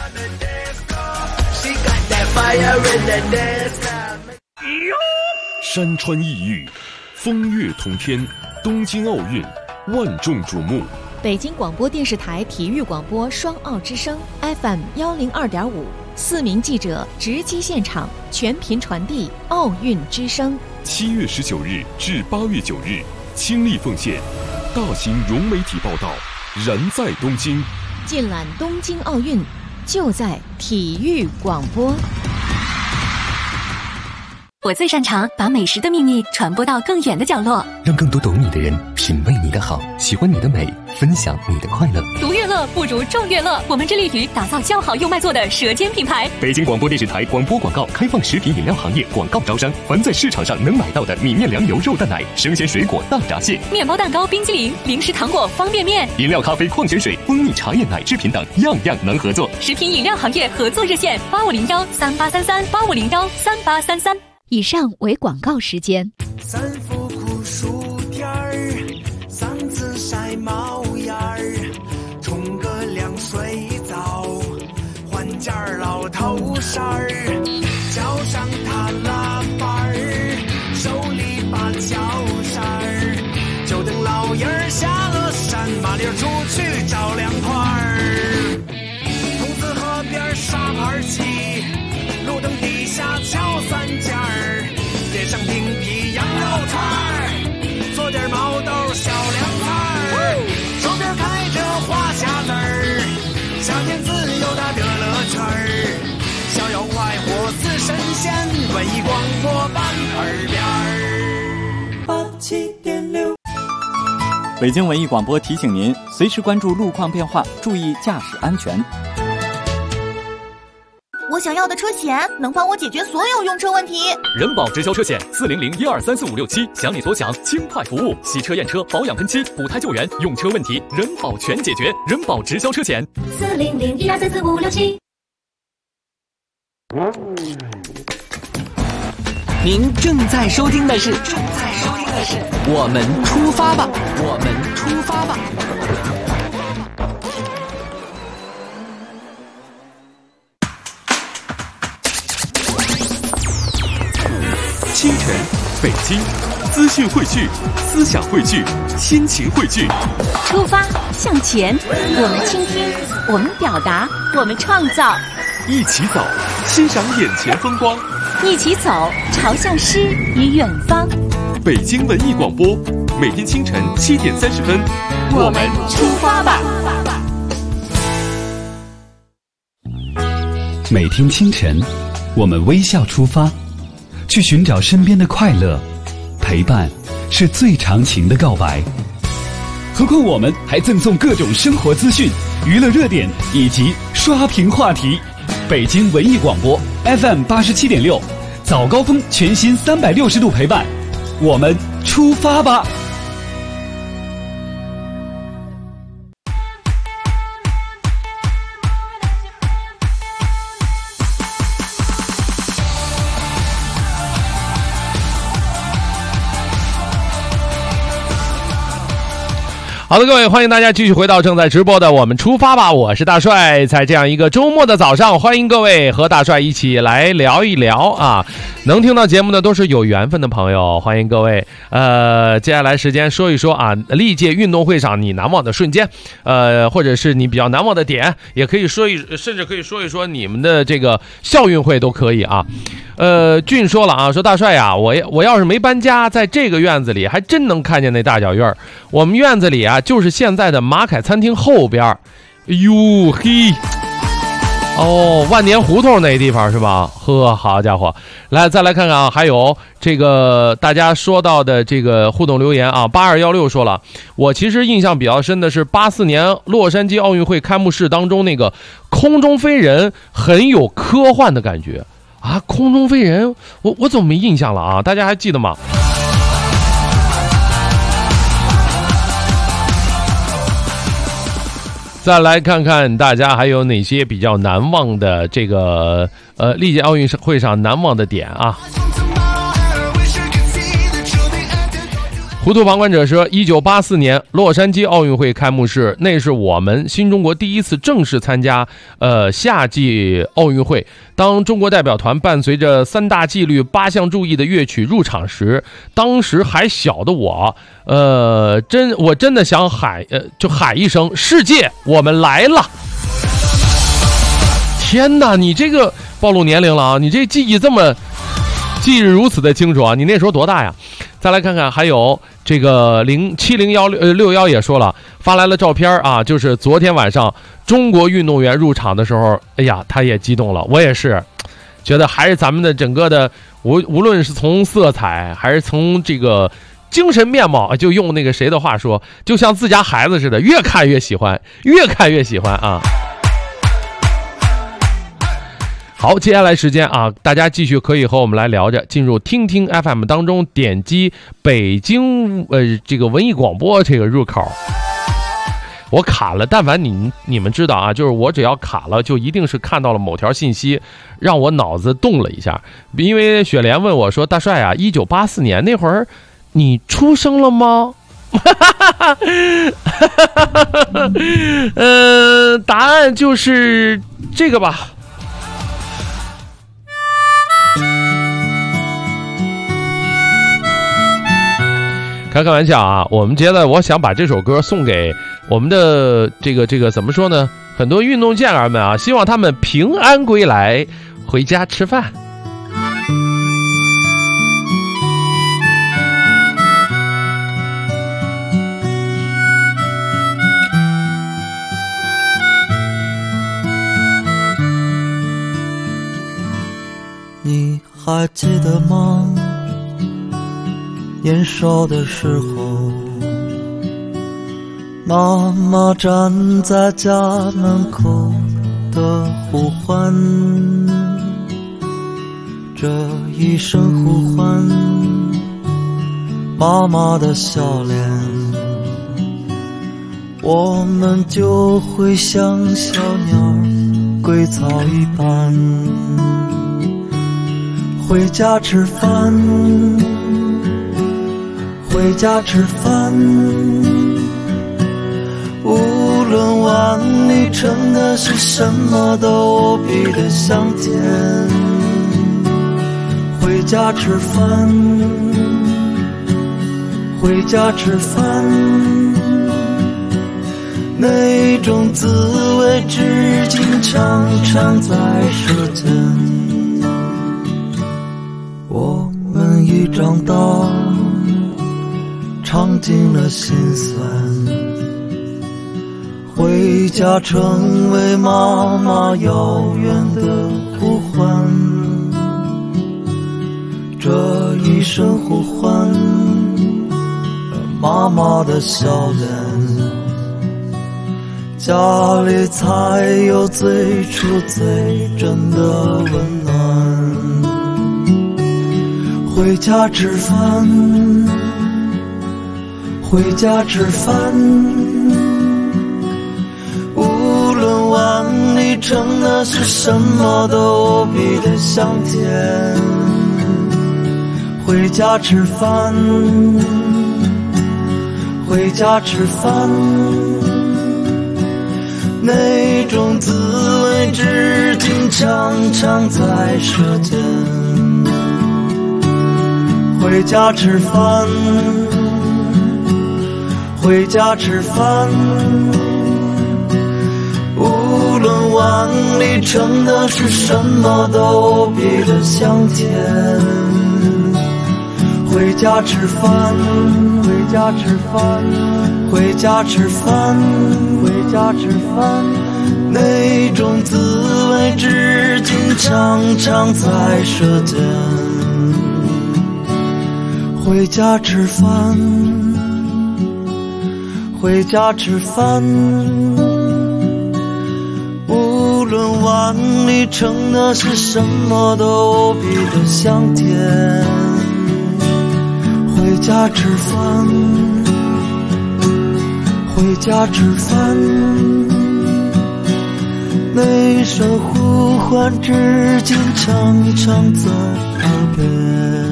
山川异域，风月同天。东京奥运万众瞩目， 北京广播电视台体育广播双奥之声 FM 102.5，4名记者直击现场，全频传递奥运之声。 7月19日至8月9日，倾力奉献，大型融媒体报道，燃在东京， 尽览东京奥运，就在体育广播。 我最擅长把美食的秘密传播到更远的角落， 让更多懂你的人品味你的好，喜欢你的美，分享你的快乐。 独乐乐不如众乐乐，我们致力于打造较好又卖座的舌尖品牌。 北京广播电视台广播广告开放食品饮料行业广告招商，凡在市场上能买到的米面粮油肉蛋奶、生鲜水果大闸蟹、 面包蛋糕、冰激凌、零食糖果、方便面、 饮料咖啡、矿泉水、蜂蜜茶叶奶制品等，样样能合作。 食品饮料行业合作热线8501383385013833。 以上为广告时间。 三伏酷暑天儿，嗓子晒冒烟儿，冲个凉水澡，换件老头衫儿，脚上踏拉板儿，手里把脚扇儿，就等老爷儿下了山，麻溜出去找凉快儿。筒子河边沙盘棋，路灯底下敲三件儿，点上冰皮羊肉串儿，做点毛豆小凉菜儿，手边开着花匣子儿，夏天自由的乐乐圈儿，逍遥快活似神仙，文艺广播班耳边儿87.6。 北京文艺广播提醒您，随时关注路况变化，注意驾驶安全。 我想要的车险能帮我解决所有用车问题。 人保直销车险40012345677，想你所想，轻快服务，洗车验车、保养喷漆、补胎救援，用车问题人保全解决。人保直销车险 40012345677。 您正在收听的是我们出发吧，我们出发吧。 清晨，北京，资讯汇聚，思想汇聚，心情汇聚。 出发，向前，我们倾听，我们表达，我们创造。 一起走，欣赏眼前风光， 一起走，朝向诗与远方。 北京文艺广播，每天清晨7点30分， 我们出发吧。 每天清晨，我们微笑出发，去寻找身边的快乐。陪伴是最长情的告白。何况我们还赠送各种生活资讯、娱乐热点以及刷屏话题。北京文艺广播 FM 87.6，早高峰全新360度陪伴，我们出发吧。 好的，各位，欢迎大家继续回到正在直播的我们出发吧，我是大帅。在这样一个周末的早上，欢迎各位和大帅一起来聊一聊啊。能听到节目的都是有缘分的朋友，欢迎各位。接下来时间说一说啊，历届运动会上你难忘的瞬间，或者是你比较难忘的点，也可以说甚至可以说一说你们的这个校运会都可以啊。俊说了啊，说大帅呀，我要是没搬家，在这个院子里还真能看见那大脚院儿。我们院子里啊，就是现在的马凯餐厅后边。哎呦嘿，哦，万年胡同那地方是吧？呵，好家伙！来，再来看看啊，还有这个大家说到的这个互动留言啊，8216说了，我其实印象比较深的是84年洛杉矶奥运会开幕式当中那个空中飞人，很有科幻的感觉啊！空中飞人，我怎么没印象了啊？大家还记得吗？再来看看大家还有哪些比较难忘的这个历届奥运会上难忘的点啊。糊涂旁观者说，1984年洛杉矶奥运会开幕式，那是我们新中国第一次正式参加夏季奥运会。当中国代表团伴随着3大纪律8项注意的乐曲入场时，当时还小的我真的想就喊一声世界我们来了。天哪，你这个暴露年龄了啊，你这记忆如此的清楚啊，你那时候多大呀？再来看看，还有这个70161也说了，发来了照片啊，就是昨天晚上中国运动员入场的时候，哎呀，他也激动了，我也是觉得还是咱们的整个的无论是从色彩还是从这个精神面貌，就用那个谁的话说，就像自家孩子似的，越看越喜欢啊。好，接下来时间啊，大家继续可以和我们来聊着，进入听听 FM 当中，点击北京这个文艺广播这个入口。我卡了，但凡你们知道啊，就是我只要卡了，就一定是看到了某条信息，让我脑子动了一下。因为雪莲问我说：“大帅啊，1984年那会儿你出生了吗？”答案就是这个吧。开玩笑啊，我们觉得我想把这首歌送给我们的这个怎么说呢？很多运动健儿们啊，希望他们平安归来，回家吃饭。 你还记得吗？年少的时候，妈妈站在家门口的呼唤，这一声呼唤，妈妈的笑脸，我们就会像小鸟归巢一般，回家吃饭，回家吃饭，无论碗里盛的是什么都无比的香甜。回家吃饭，回家吃饭，那种滋味至今常常在舌尖。 一长大，尝尽了心酸，回家成为妈妈遥远的呼唤，这一声呼唤，妈妈的笑脸，家里才有最初最真的温暖。回家吃饭，回家吃饭，无论碗里盛的是什么都无比的香甜。回家吃饭，回家吃饭，那种滋味至今常常在舌尖。回家吃饭，回家吃饭，无论碗里盛的是什么都无比的香甜。回家吃饭，回家吃饭，回家吃饭，回家吃饭，那种滋味至今常常在舌尖。回家吃饭，回家吃饭，无论碗里盛的是什么都无比的香甜。回家吃饭，回家吃饭，那声呼唤至今常常在耳边。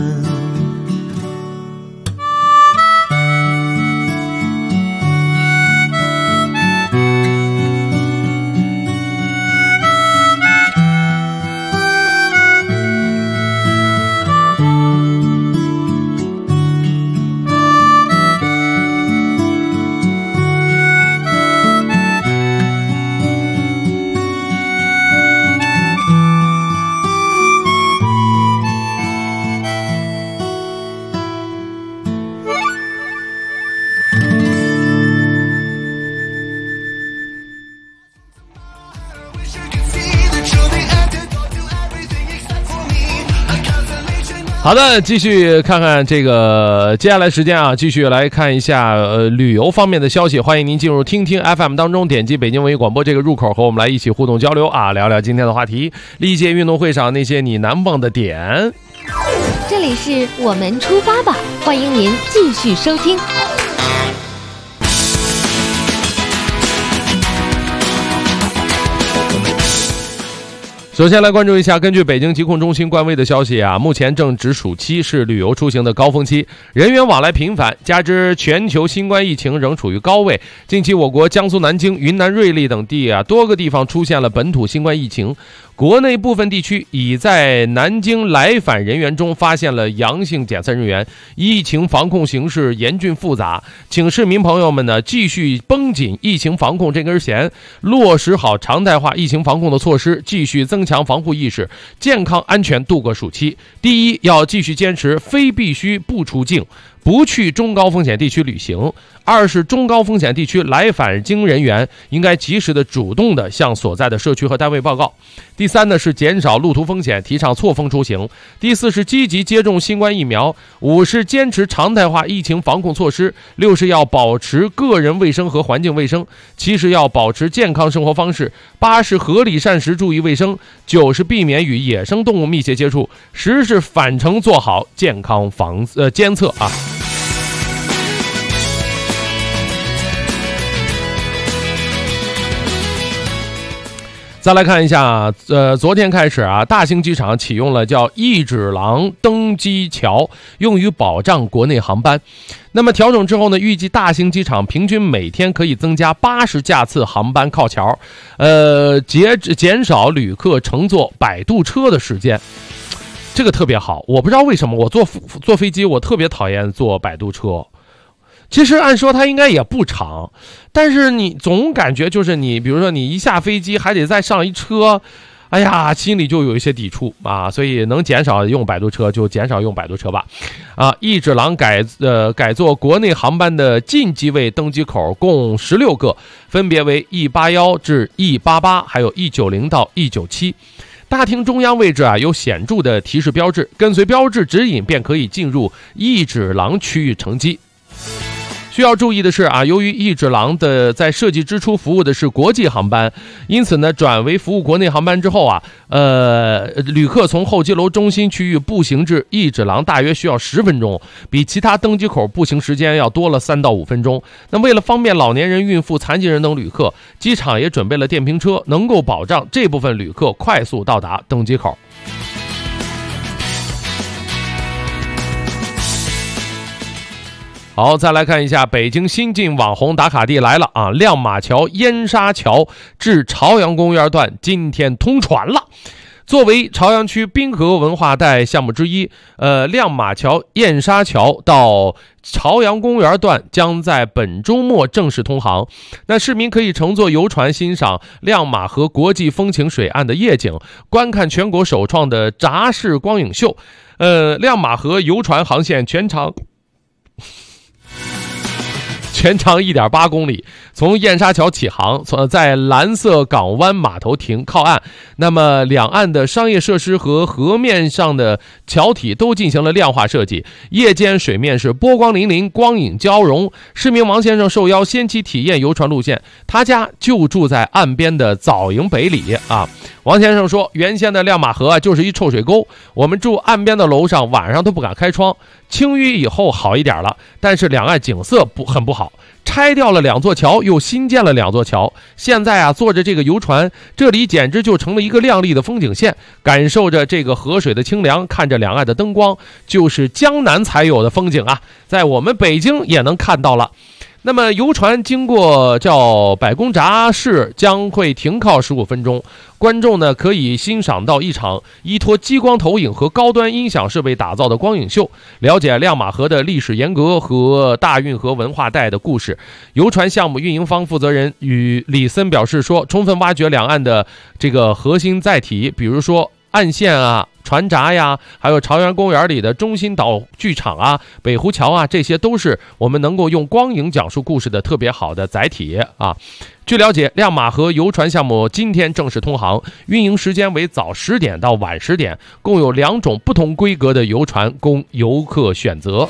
好的，继续看看这个接下来时间啊，继续来看一下旅游方面的消息。欢迎您进入听听 FM 当中，点击北京文艺广播这个入口，和我们来一起互动交流啊，聊聊今天的话题，历届运动会上那些你难忘的点。 这里是我们出发吧，欢迎您继续收听。 首先来关注一下，根据北京疾控中心官微的消息啊，目前正值暑期，是旅游出行的高峰期，人员往来频繁，加之全球新冠疫情仍处于高位，近期我国江苏南京、云南瑞丽等地啊多个地方出现了本土新冠疫情，国内部分地区已在南京来返人员中发现了阳性检测人员，疫情防控形势严峻复杂，请市民朋友们呢继续绷紧疫情防控这根弦，落实好常态化疫情防控的措施，继续增强防护意识，健康安全度过暑期。第一，要继续坚持非必须不出境，不去中高风险地区旅行。二是中高风险地区来返京人员应该及时的主动的向所在的社区和单位报告。第三呢是减少路途风险，提倡错峰出行。第四是积极接种新冠疫苗。五是坚持常态化疫情防控措施。六是要保持个人卫生和环境卫生。七是要保持健康生活方式。八是合理膳食，注意卫生。九是避免与野生动物密切接触。十是返程做好健康监测啊。再来看一下，昨天开始啊，大兴机场启用了叫一指廊登机桥，用于保障国内航班。那么调整之后呢，预计大兴机场平均每天可以增加80架次航班靠桥，减少旅客乘坐摆渡车的时间。这个特别好，我不知道为什么我坐飞机我特别讨厌坐摆渡车。其实按说它应该也不长，但是你总感觉就是你比如说你一下飞机还得再上一车， 哎呀，心里就有一些抵触啊，所以能减少用摆渡车就减少用摆渡车吧。啊，易指廊改做国内航班的近机位登机口共16个，分别为 E81 至 E88， 还有 E90 到 E97。大厅中央位置啊有显著的提示标志，跟随标志指引便可以进入易指廊区域乘机。需要注意的是啊，由于易指廊的在设计之初服务的是国际航班，因此呢，转为服务国内航班之后啊，旅客从候机楼中心区域步行至易指廊大约需要10分钟，比其他登机口步行时间要多了3到5分钟。那为了方便老年人、孕妇、残疾人等旅客，机场也准备了电瓶车，能够保障这部分旅客快速到达登机口。好，再来看一下北京新晋网红打卡地来了啊！亮马桥燕莎桥至朝阳公园段今天通船了。作为朝阳区滨河文化带项目之一，亮马桥燕莎桥到朝阳公园段将在本周末正式通航。那市民可以乘坐游船欣赏亮马河国际风情水岸的夜景，观看全国首创的闸式光影秀。亮马河游船航线全长1.8公里，从燕莎桥起航，在蓝色港湾码头停靠岸。那么两岸的商业设施和河面上的桥体都进行了亮化设计，夜间水面是波光粼粼，光影交融。市民王先生受邀先期体验游船路线，他家就住在岸边的枣营北里啊。王先生说，原先的亮马河就是一臭水沟，我们住岸边的楼上晚上都不敢开窗。清淤以后好一点了，但是两岸景色很不好，拆掉了2座桥，又新建了2座桥。现在啊，坐着这个游船，这里简直就成了一个亮丽的风景线，感受着这个河水的清凉，看着两岸的灯光，就是江南才有的风景啊，在我们北京也能看到了。那么游船经过叫百公闸市，将会停靠15分钟，观众呢可以欣赏到一场依托激光投影和高端音响设备打造的光影秀，了解亮马河的历史沿革和大运河文化带的故事。游船项目运营方负责人与李森表示说，充分挖掘两岸的这个核心载体，比如说岸线啊、船闸呀，还有朝阳公园里的中心岛剧场啊、北湖桥啊，这些都是我们能够用光影讲述故事的特别好的载体啊。据了解，亮马河游船项目今天正式通航，运营时间为早10点到晚10点，共有2种不同规格的游船供游客选择。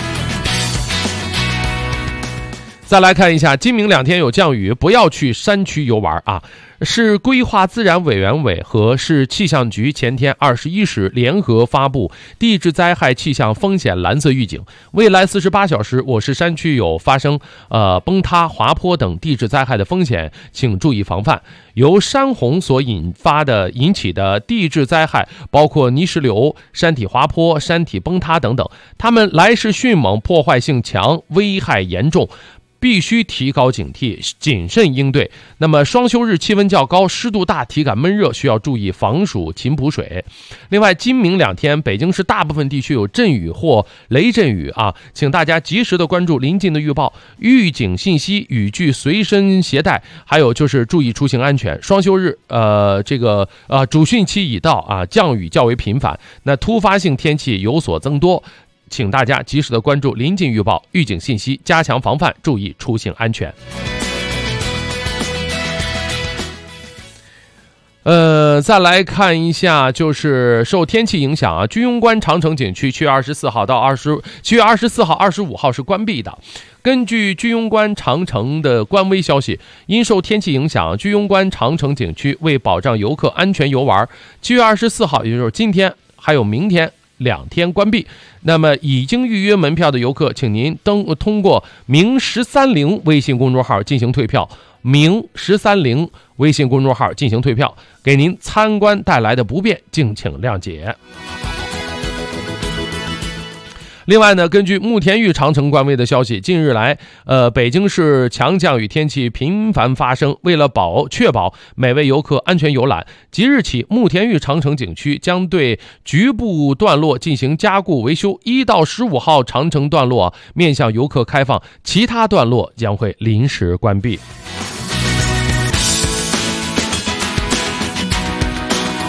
再来看一下，今明2天有降雨，不要去山区游玩啊。市规划自然委员会和市气象局前天21时联合发布地质灾害气象风险蓝色预警，未来48小时我市山区有发生崩塌、滑坡等地质灾害的风险，请注意防范。由山洪所引起的地质灾害包括泥石流、山体滑坡、山体崩塌等等，它们来势迅猛，破坏性强，危害严重，必须提高警惕，谨慎应对。那么双休日气温较高，湿度大，体感闷热，需要注意防暑勤补水。另外，今明2天，北京市大部分地区有阵雨或雷阵雨啊，请大家及时的关注临近的预报、预警信息，雨具随身携带，还有就是注意出行安全。双休日，主汛期已到啊，降雨较为频繁，那突发性天气有所增多。请大家及时的关注临近预报、预警信息，加强防范，注意出行安全。再来看一下，就是受天气影响啊，居庸关长城景区7月24号、25号是关闭的。根据居庸关长城的官微消息，因受天气影响，居庸关长城景区为保障游客安全游玩，7月24号，也就是今天还有明天2天关闭。那么已经预约门票的游客，请您通过明130微信公众号进行退票，明130微信公众号进行退票，给您参观带来的不便，敬请谅解。另外呢，根据慕田峪长城官微的消息，近日来，北京市强降雨天气频繁发生，为了确保每位游客安全游览，即日起，慕田峪长城景区将对局部段落进行加固维修，1到15号长城段落面向游客开放，其他段落将会临时关闭。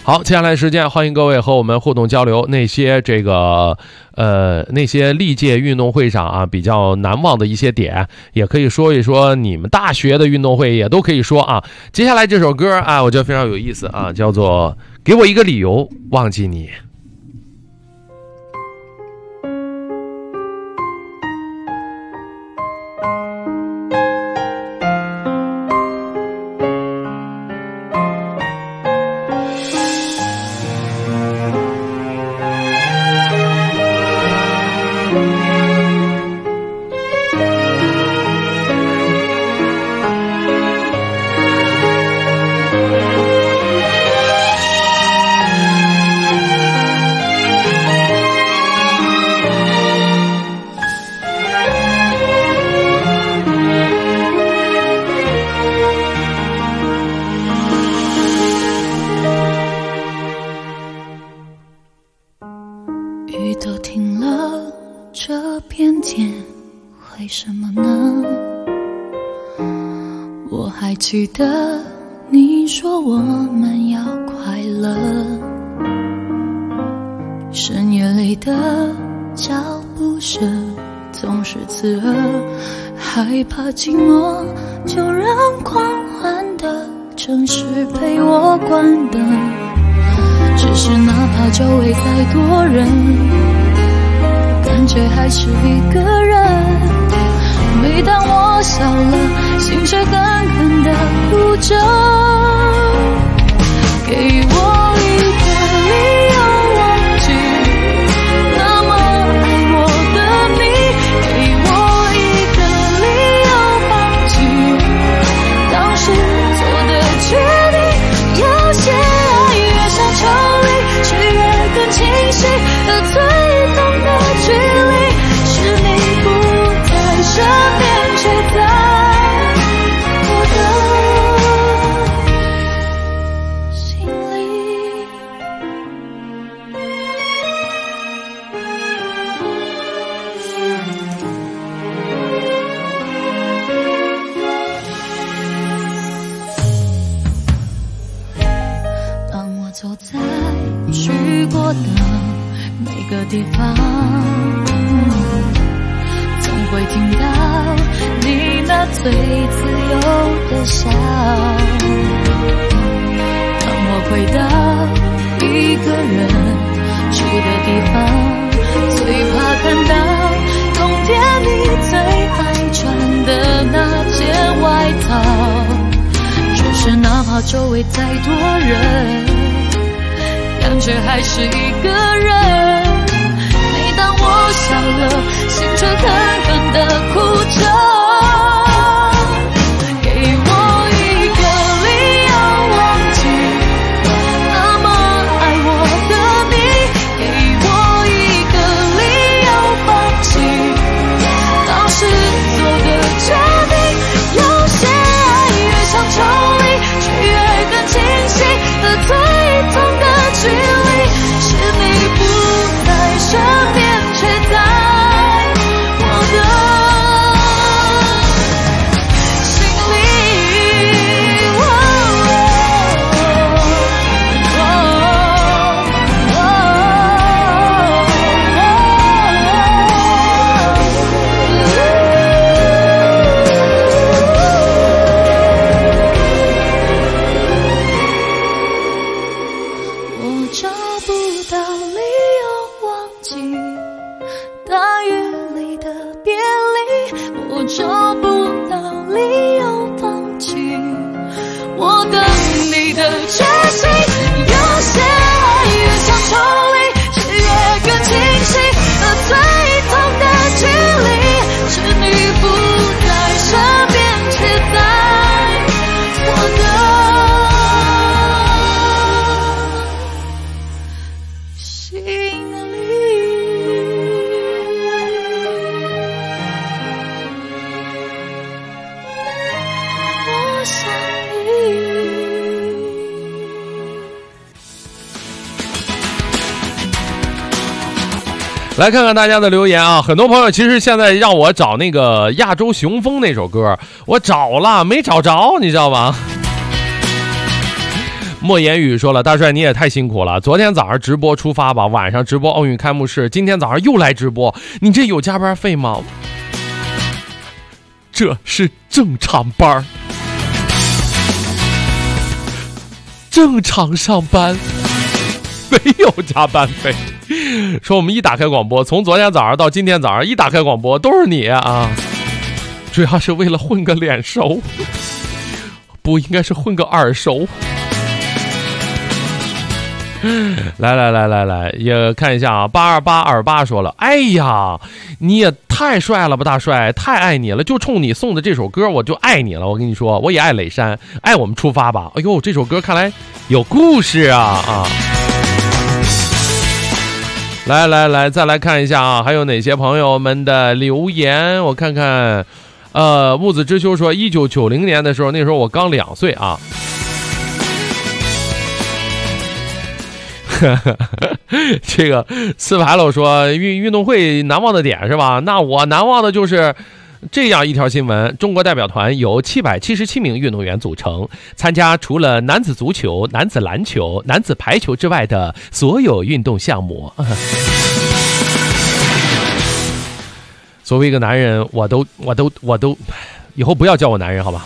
好，接下来时间欢迎各位和我们互动交流，那些那些历届运动会上啊比较难忘的一些点，也可以说一说你们大学的运动会，也都可以说啊。接下来这首歌啊，我觉得非常有意思啊，叫做《给我一个理由忘记你》。 雨都停了，这片天为什么呢？我还记得你说我们要快乐，深夜里的脚步声总是刺耳，害怕寂寞就让狂欢的城市陪我关灯。只是哪怕周围再多人，感觉还是一个人。每当我笑了，心却狠狠地哭着。给我一个理由忘记那么爱我的你，给我一个理由放弃当时做的决定。有些爱越想抽离，却越更清晰，而最痛的距离是你不在身边，却在我的心里。当我走在去过的每个地方，总会听到你那最自由的笑。当我回到一个人住的地方，最怕看到冬天你最爱穿的那件外套。只是哪怕周围再多人，感觉还是一个人。每当我笑了，心却狠狠地哭着。给我一个理由忘记那么爱我的你，给我一个理由放弃当时做的决定。有些爱越想抽离，却越更清晰，而最痛的距离是你不在身边，却在我的来看看大家的留言啊，很多朋友其实现在让我找那个亚洲雄风那首歌，我找了没找着，你知道吧？ 莫言语说了，大帅你也太辛苦了，昨天早上直播出发吧，晚上直播奥运开幕式，今天早上又来直播，你这有加班费吗？这是正常班，正常上班，没有加班费。说我们一打开广播，从昨天早上到今天早上，一打开广播都是你啊，主要是为了混个脸熟，不应该是混个耳熟。来，也看一下啊，82828说了，哎呀，你也太帅了吧，大帅，太爱你了，就冲你送的这首歌，我就爱你了。我跟你说，我也爱磊山，爱我们出发吧。哎呦，这首歌看来有故事啊！来，再来看一下啊，还有哪些朋友们的留言？我看看，木子之秋说，1990年的时候，那时候我刚2岁啊。这个四牌楼说运动会难忘的点是吧？那我难忘的就是这样一条新闻：中国代表团由777名运动员组成，参加除了男子足球、男子篮球、男子排球之外的所有运动项目。作为一个男人，我都，以后不要叫我男人，好吧？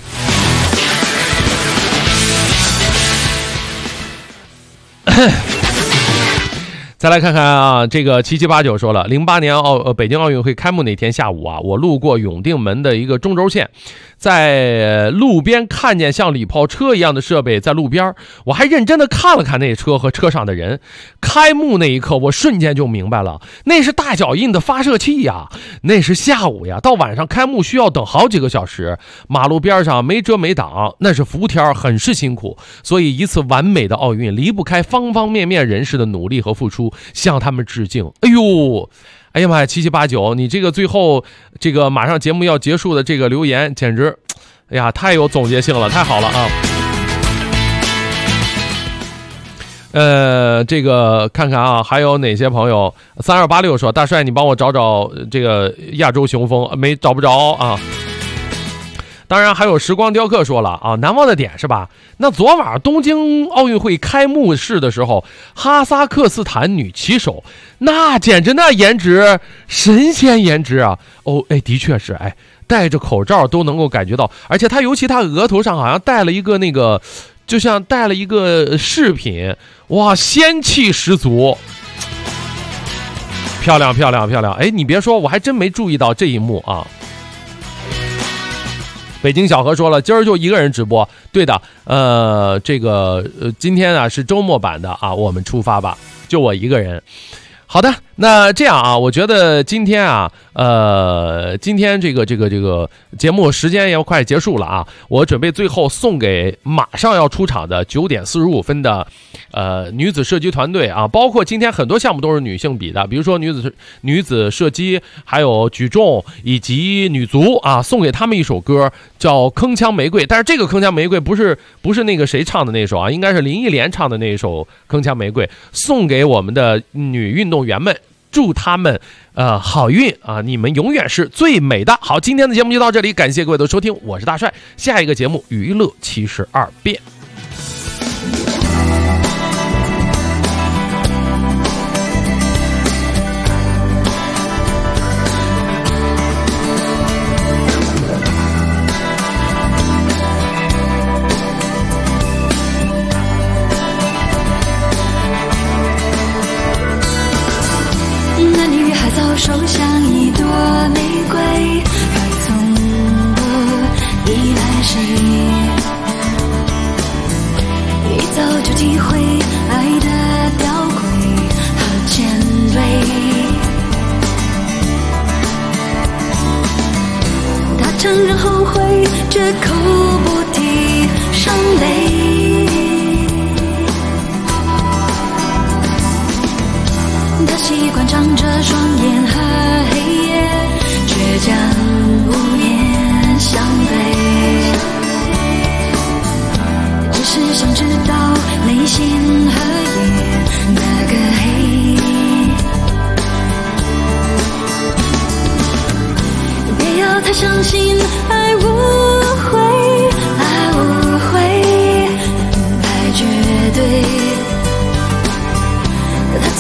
再来看看啊，这个7789说了，08年北京奥运会开幕那天下午啊，我路过永定门的一个中轴线，在路边看见像礼炮车一样的设备在路边，我还认真的看了看那车和车上的人。开幕那一刻，我瞬间就明白了，那是大脚印的发射器呀，那是下午呀，到晚上开幕需要等好几个小时，马路边上没遮没挡，那是伏天，很是辛苦。所以一次完美的奥运离不开方方面面人士的努力和付出，向他们致敬。哎呀妈呀，7789，你这个最后这个马上节目要结束的这个留言，简直，哎呀，太有总结性了，太好了啊！这个看看啊，还有哪些朋友？3286说，大帅，你帮我找找这个亚洲雄风，找不着啊。当然还有时光雕刻说了啊，难忘的点是吧？那昨晚东京奥运会开幕式的时候，哈萨克斯坦女骑手那简直那颜值，神仙颜值啊！的确是，戴着口罩都能够感觉到，而且尤其她额头上好像戴了一个那个，就像戴了一个饰品，哇，仙气十足，漂亮！你别说，我还真没注意到这一幕啊。北京小何说了，今儿就一个人直播。对的，今天啊是周末版的啊，我们出发吧，就我一个人。好的，那这样啊，我觉得今天啊，今天这个节目时间也要快结束了啊，我准备最后送给马上要出场的9点45分的女子射击团队啊，包括今天很多项目都是女性比的，比如说女子射击，还有举重以及女足啊，送给他们一首歌叫《铿锵玫瑰》，但是这个铿锵玫瑰不是那个谁唱的那首啊，应该是林忆莲唱的那一首铿锵玫瑰，送给我们的女运动员们，祝他们好运啊！你们永远是最美的。好，今天的节目就到这里，感谢各位的收听，我是大帅，下一个节目娱乐72变。 手像一朵玫瑰，还从不依赖谁，你早就体会爱的吊诡和尖锐，他承认后悔，只口不提伤悲，他习惯张着双眼和黑夜，倔强无言相对，只是想知道内心和夜那个黑，别要太相信爱无悔，爱无悔，太绝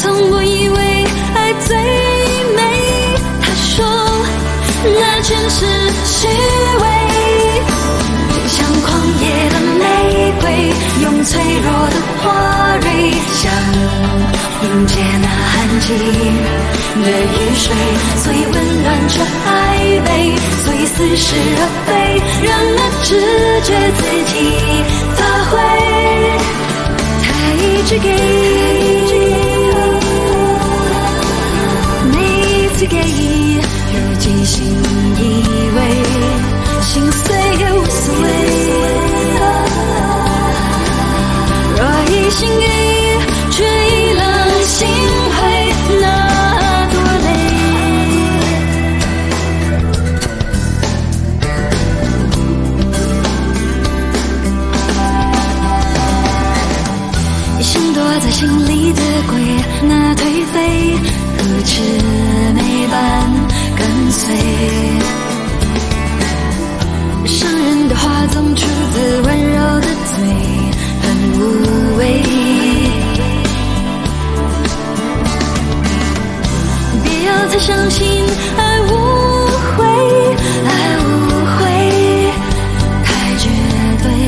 从不以为爱最美，他说那全是虚伪，像狂野的玫瑰，用脆弱的花蕊，想迎接那寒季的雨水，最温暖却暧昧，最似是而非，让那直觉自己发挥，他一直给，每次给，有几心以为，心碎也无所谓，若一心给，却已了心灰，那多累。像躲在心里的鬼，那颓废如魑魅般跟随，伤人的话总出自温柔的嘴，很无畏。别要再相信爱无悔，爱无悔，太绝对。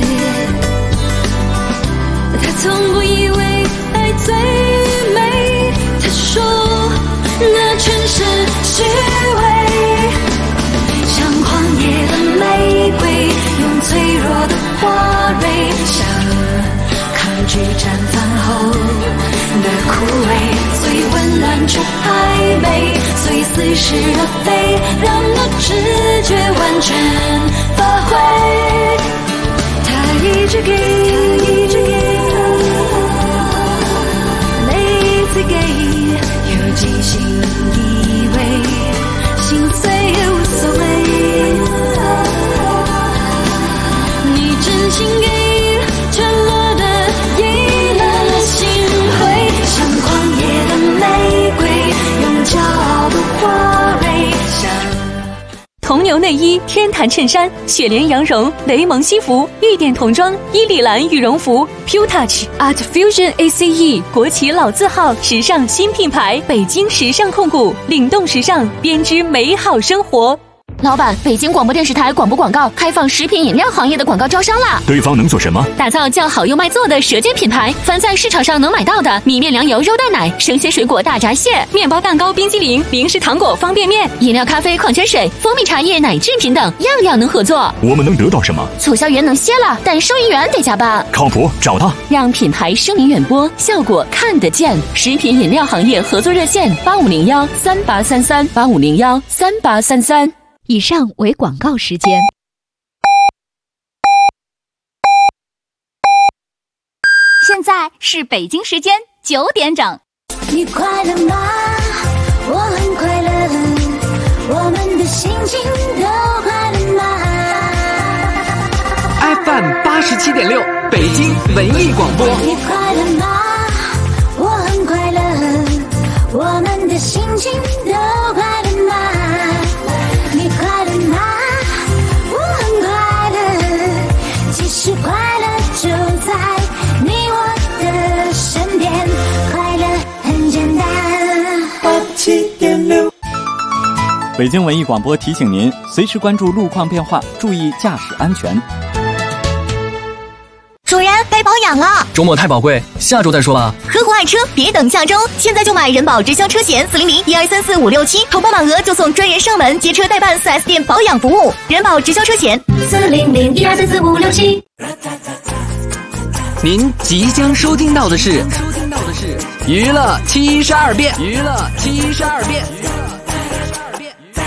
他从不以为爱最美，他说那全是虚伪，像狂野的玫瑰，用脆弱的花蕊，想抗拒绽放后的枯萎，最温暖却暧昧，最似是而非，让那直觉完全发挥，他一直给，每次给，有几心以为，心碎也无所谓，你真心给，却落得已了心灰，像狂野的玫瑰，用骄傲的花蕊，像铜牛内衣、天坛衬衫、雪莲羊绒、雷蒙西服、玉电童装、伊丽兰羽绒服、Pure Touch Art Fusion ACE 国企老字号时尚新品牌，北京时尚控股，领动时尚，编织美好生活。 老板，北京广播电视台广播广告开放食品饮料行业的广告招商啦！ 对方能做什么？ 打造较好又卖座的舌尖品牌，凡在市场上能买到的米面粮油肉蛋奶、生鲜水果大闸蟹、 面包、蛋糕、冰激凌、零食、糖果、方便面、 饮料、咖啡、矿泉水、蜂蜜茶叶、奶制品等，样样能合作。 我们能得到什么？ 促销员能歇了，但收银员得加班。 靠谱，找他， 让品牌声名远播，效果看得见。食品饮料行业合作热线8501383385013833。 以上为广告时间。 现在是北京时间9点整。 你快乐吗？我很快乐，我们的心情都快乐吗 ？FM 87.6，北京文艺广播。 你快乐吗？我很快乐，我们的心情都快乐吗？你快乐吗？我很快乐，其实快乐就在你我的身边，快乐很简单。87.6， 北京文艺广播提醒您，随时关注路况变化，注意驾驶安全。 主人，该保养了。 周末太宝贵，下周再说吧。 呵护爱车，别等下周，现在就买人保直销车险400-1234-567，投保满额就送专人上门接车代办 4S 店保养服务。人保直销车险400-1234-567。 您即将收听到的是娱乐72变。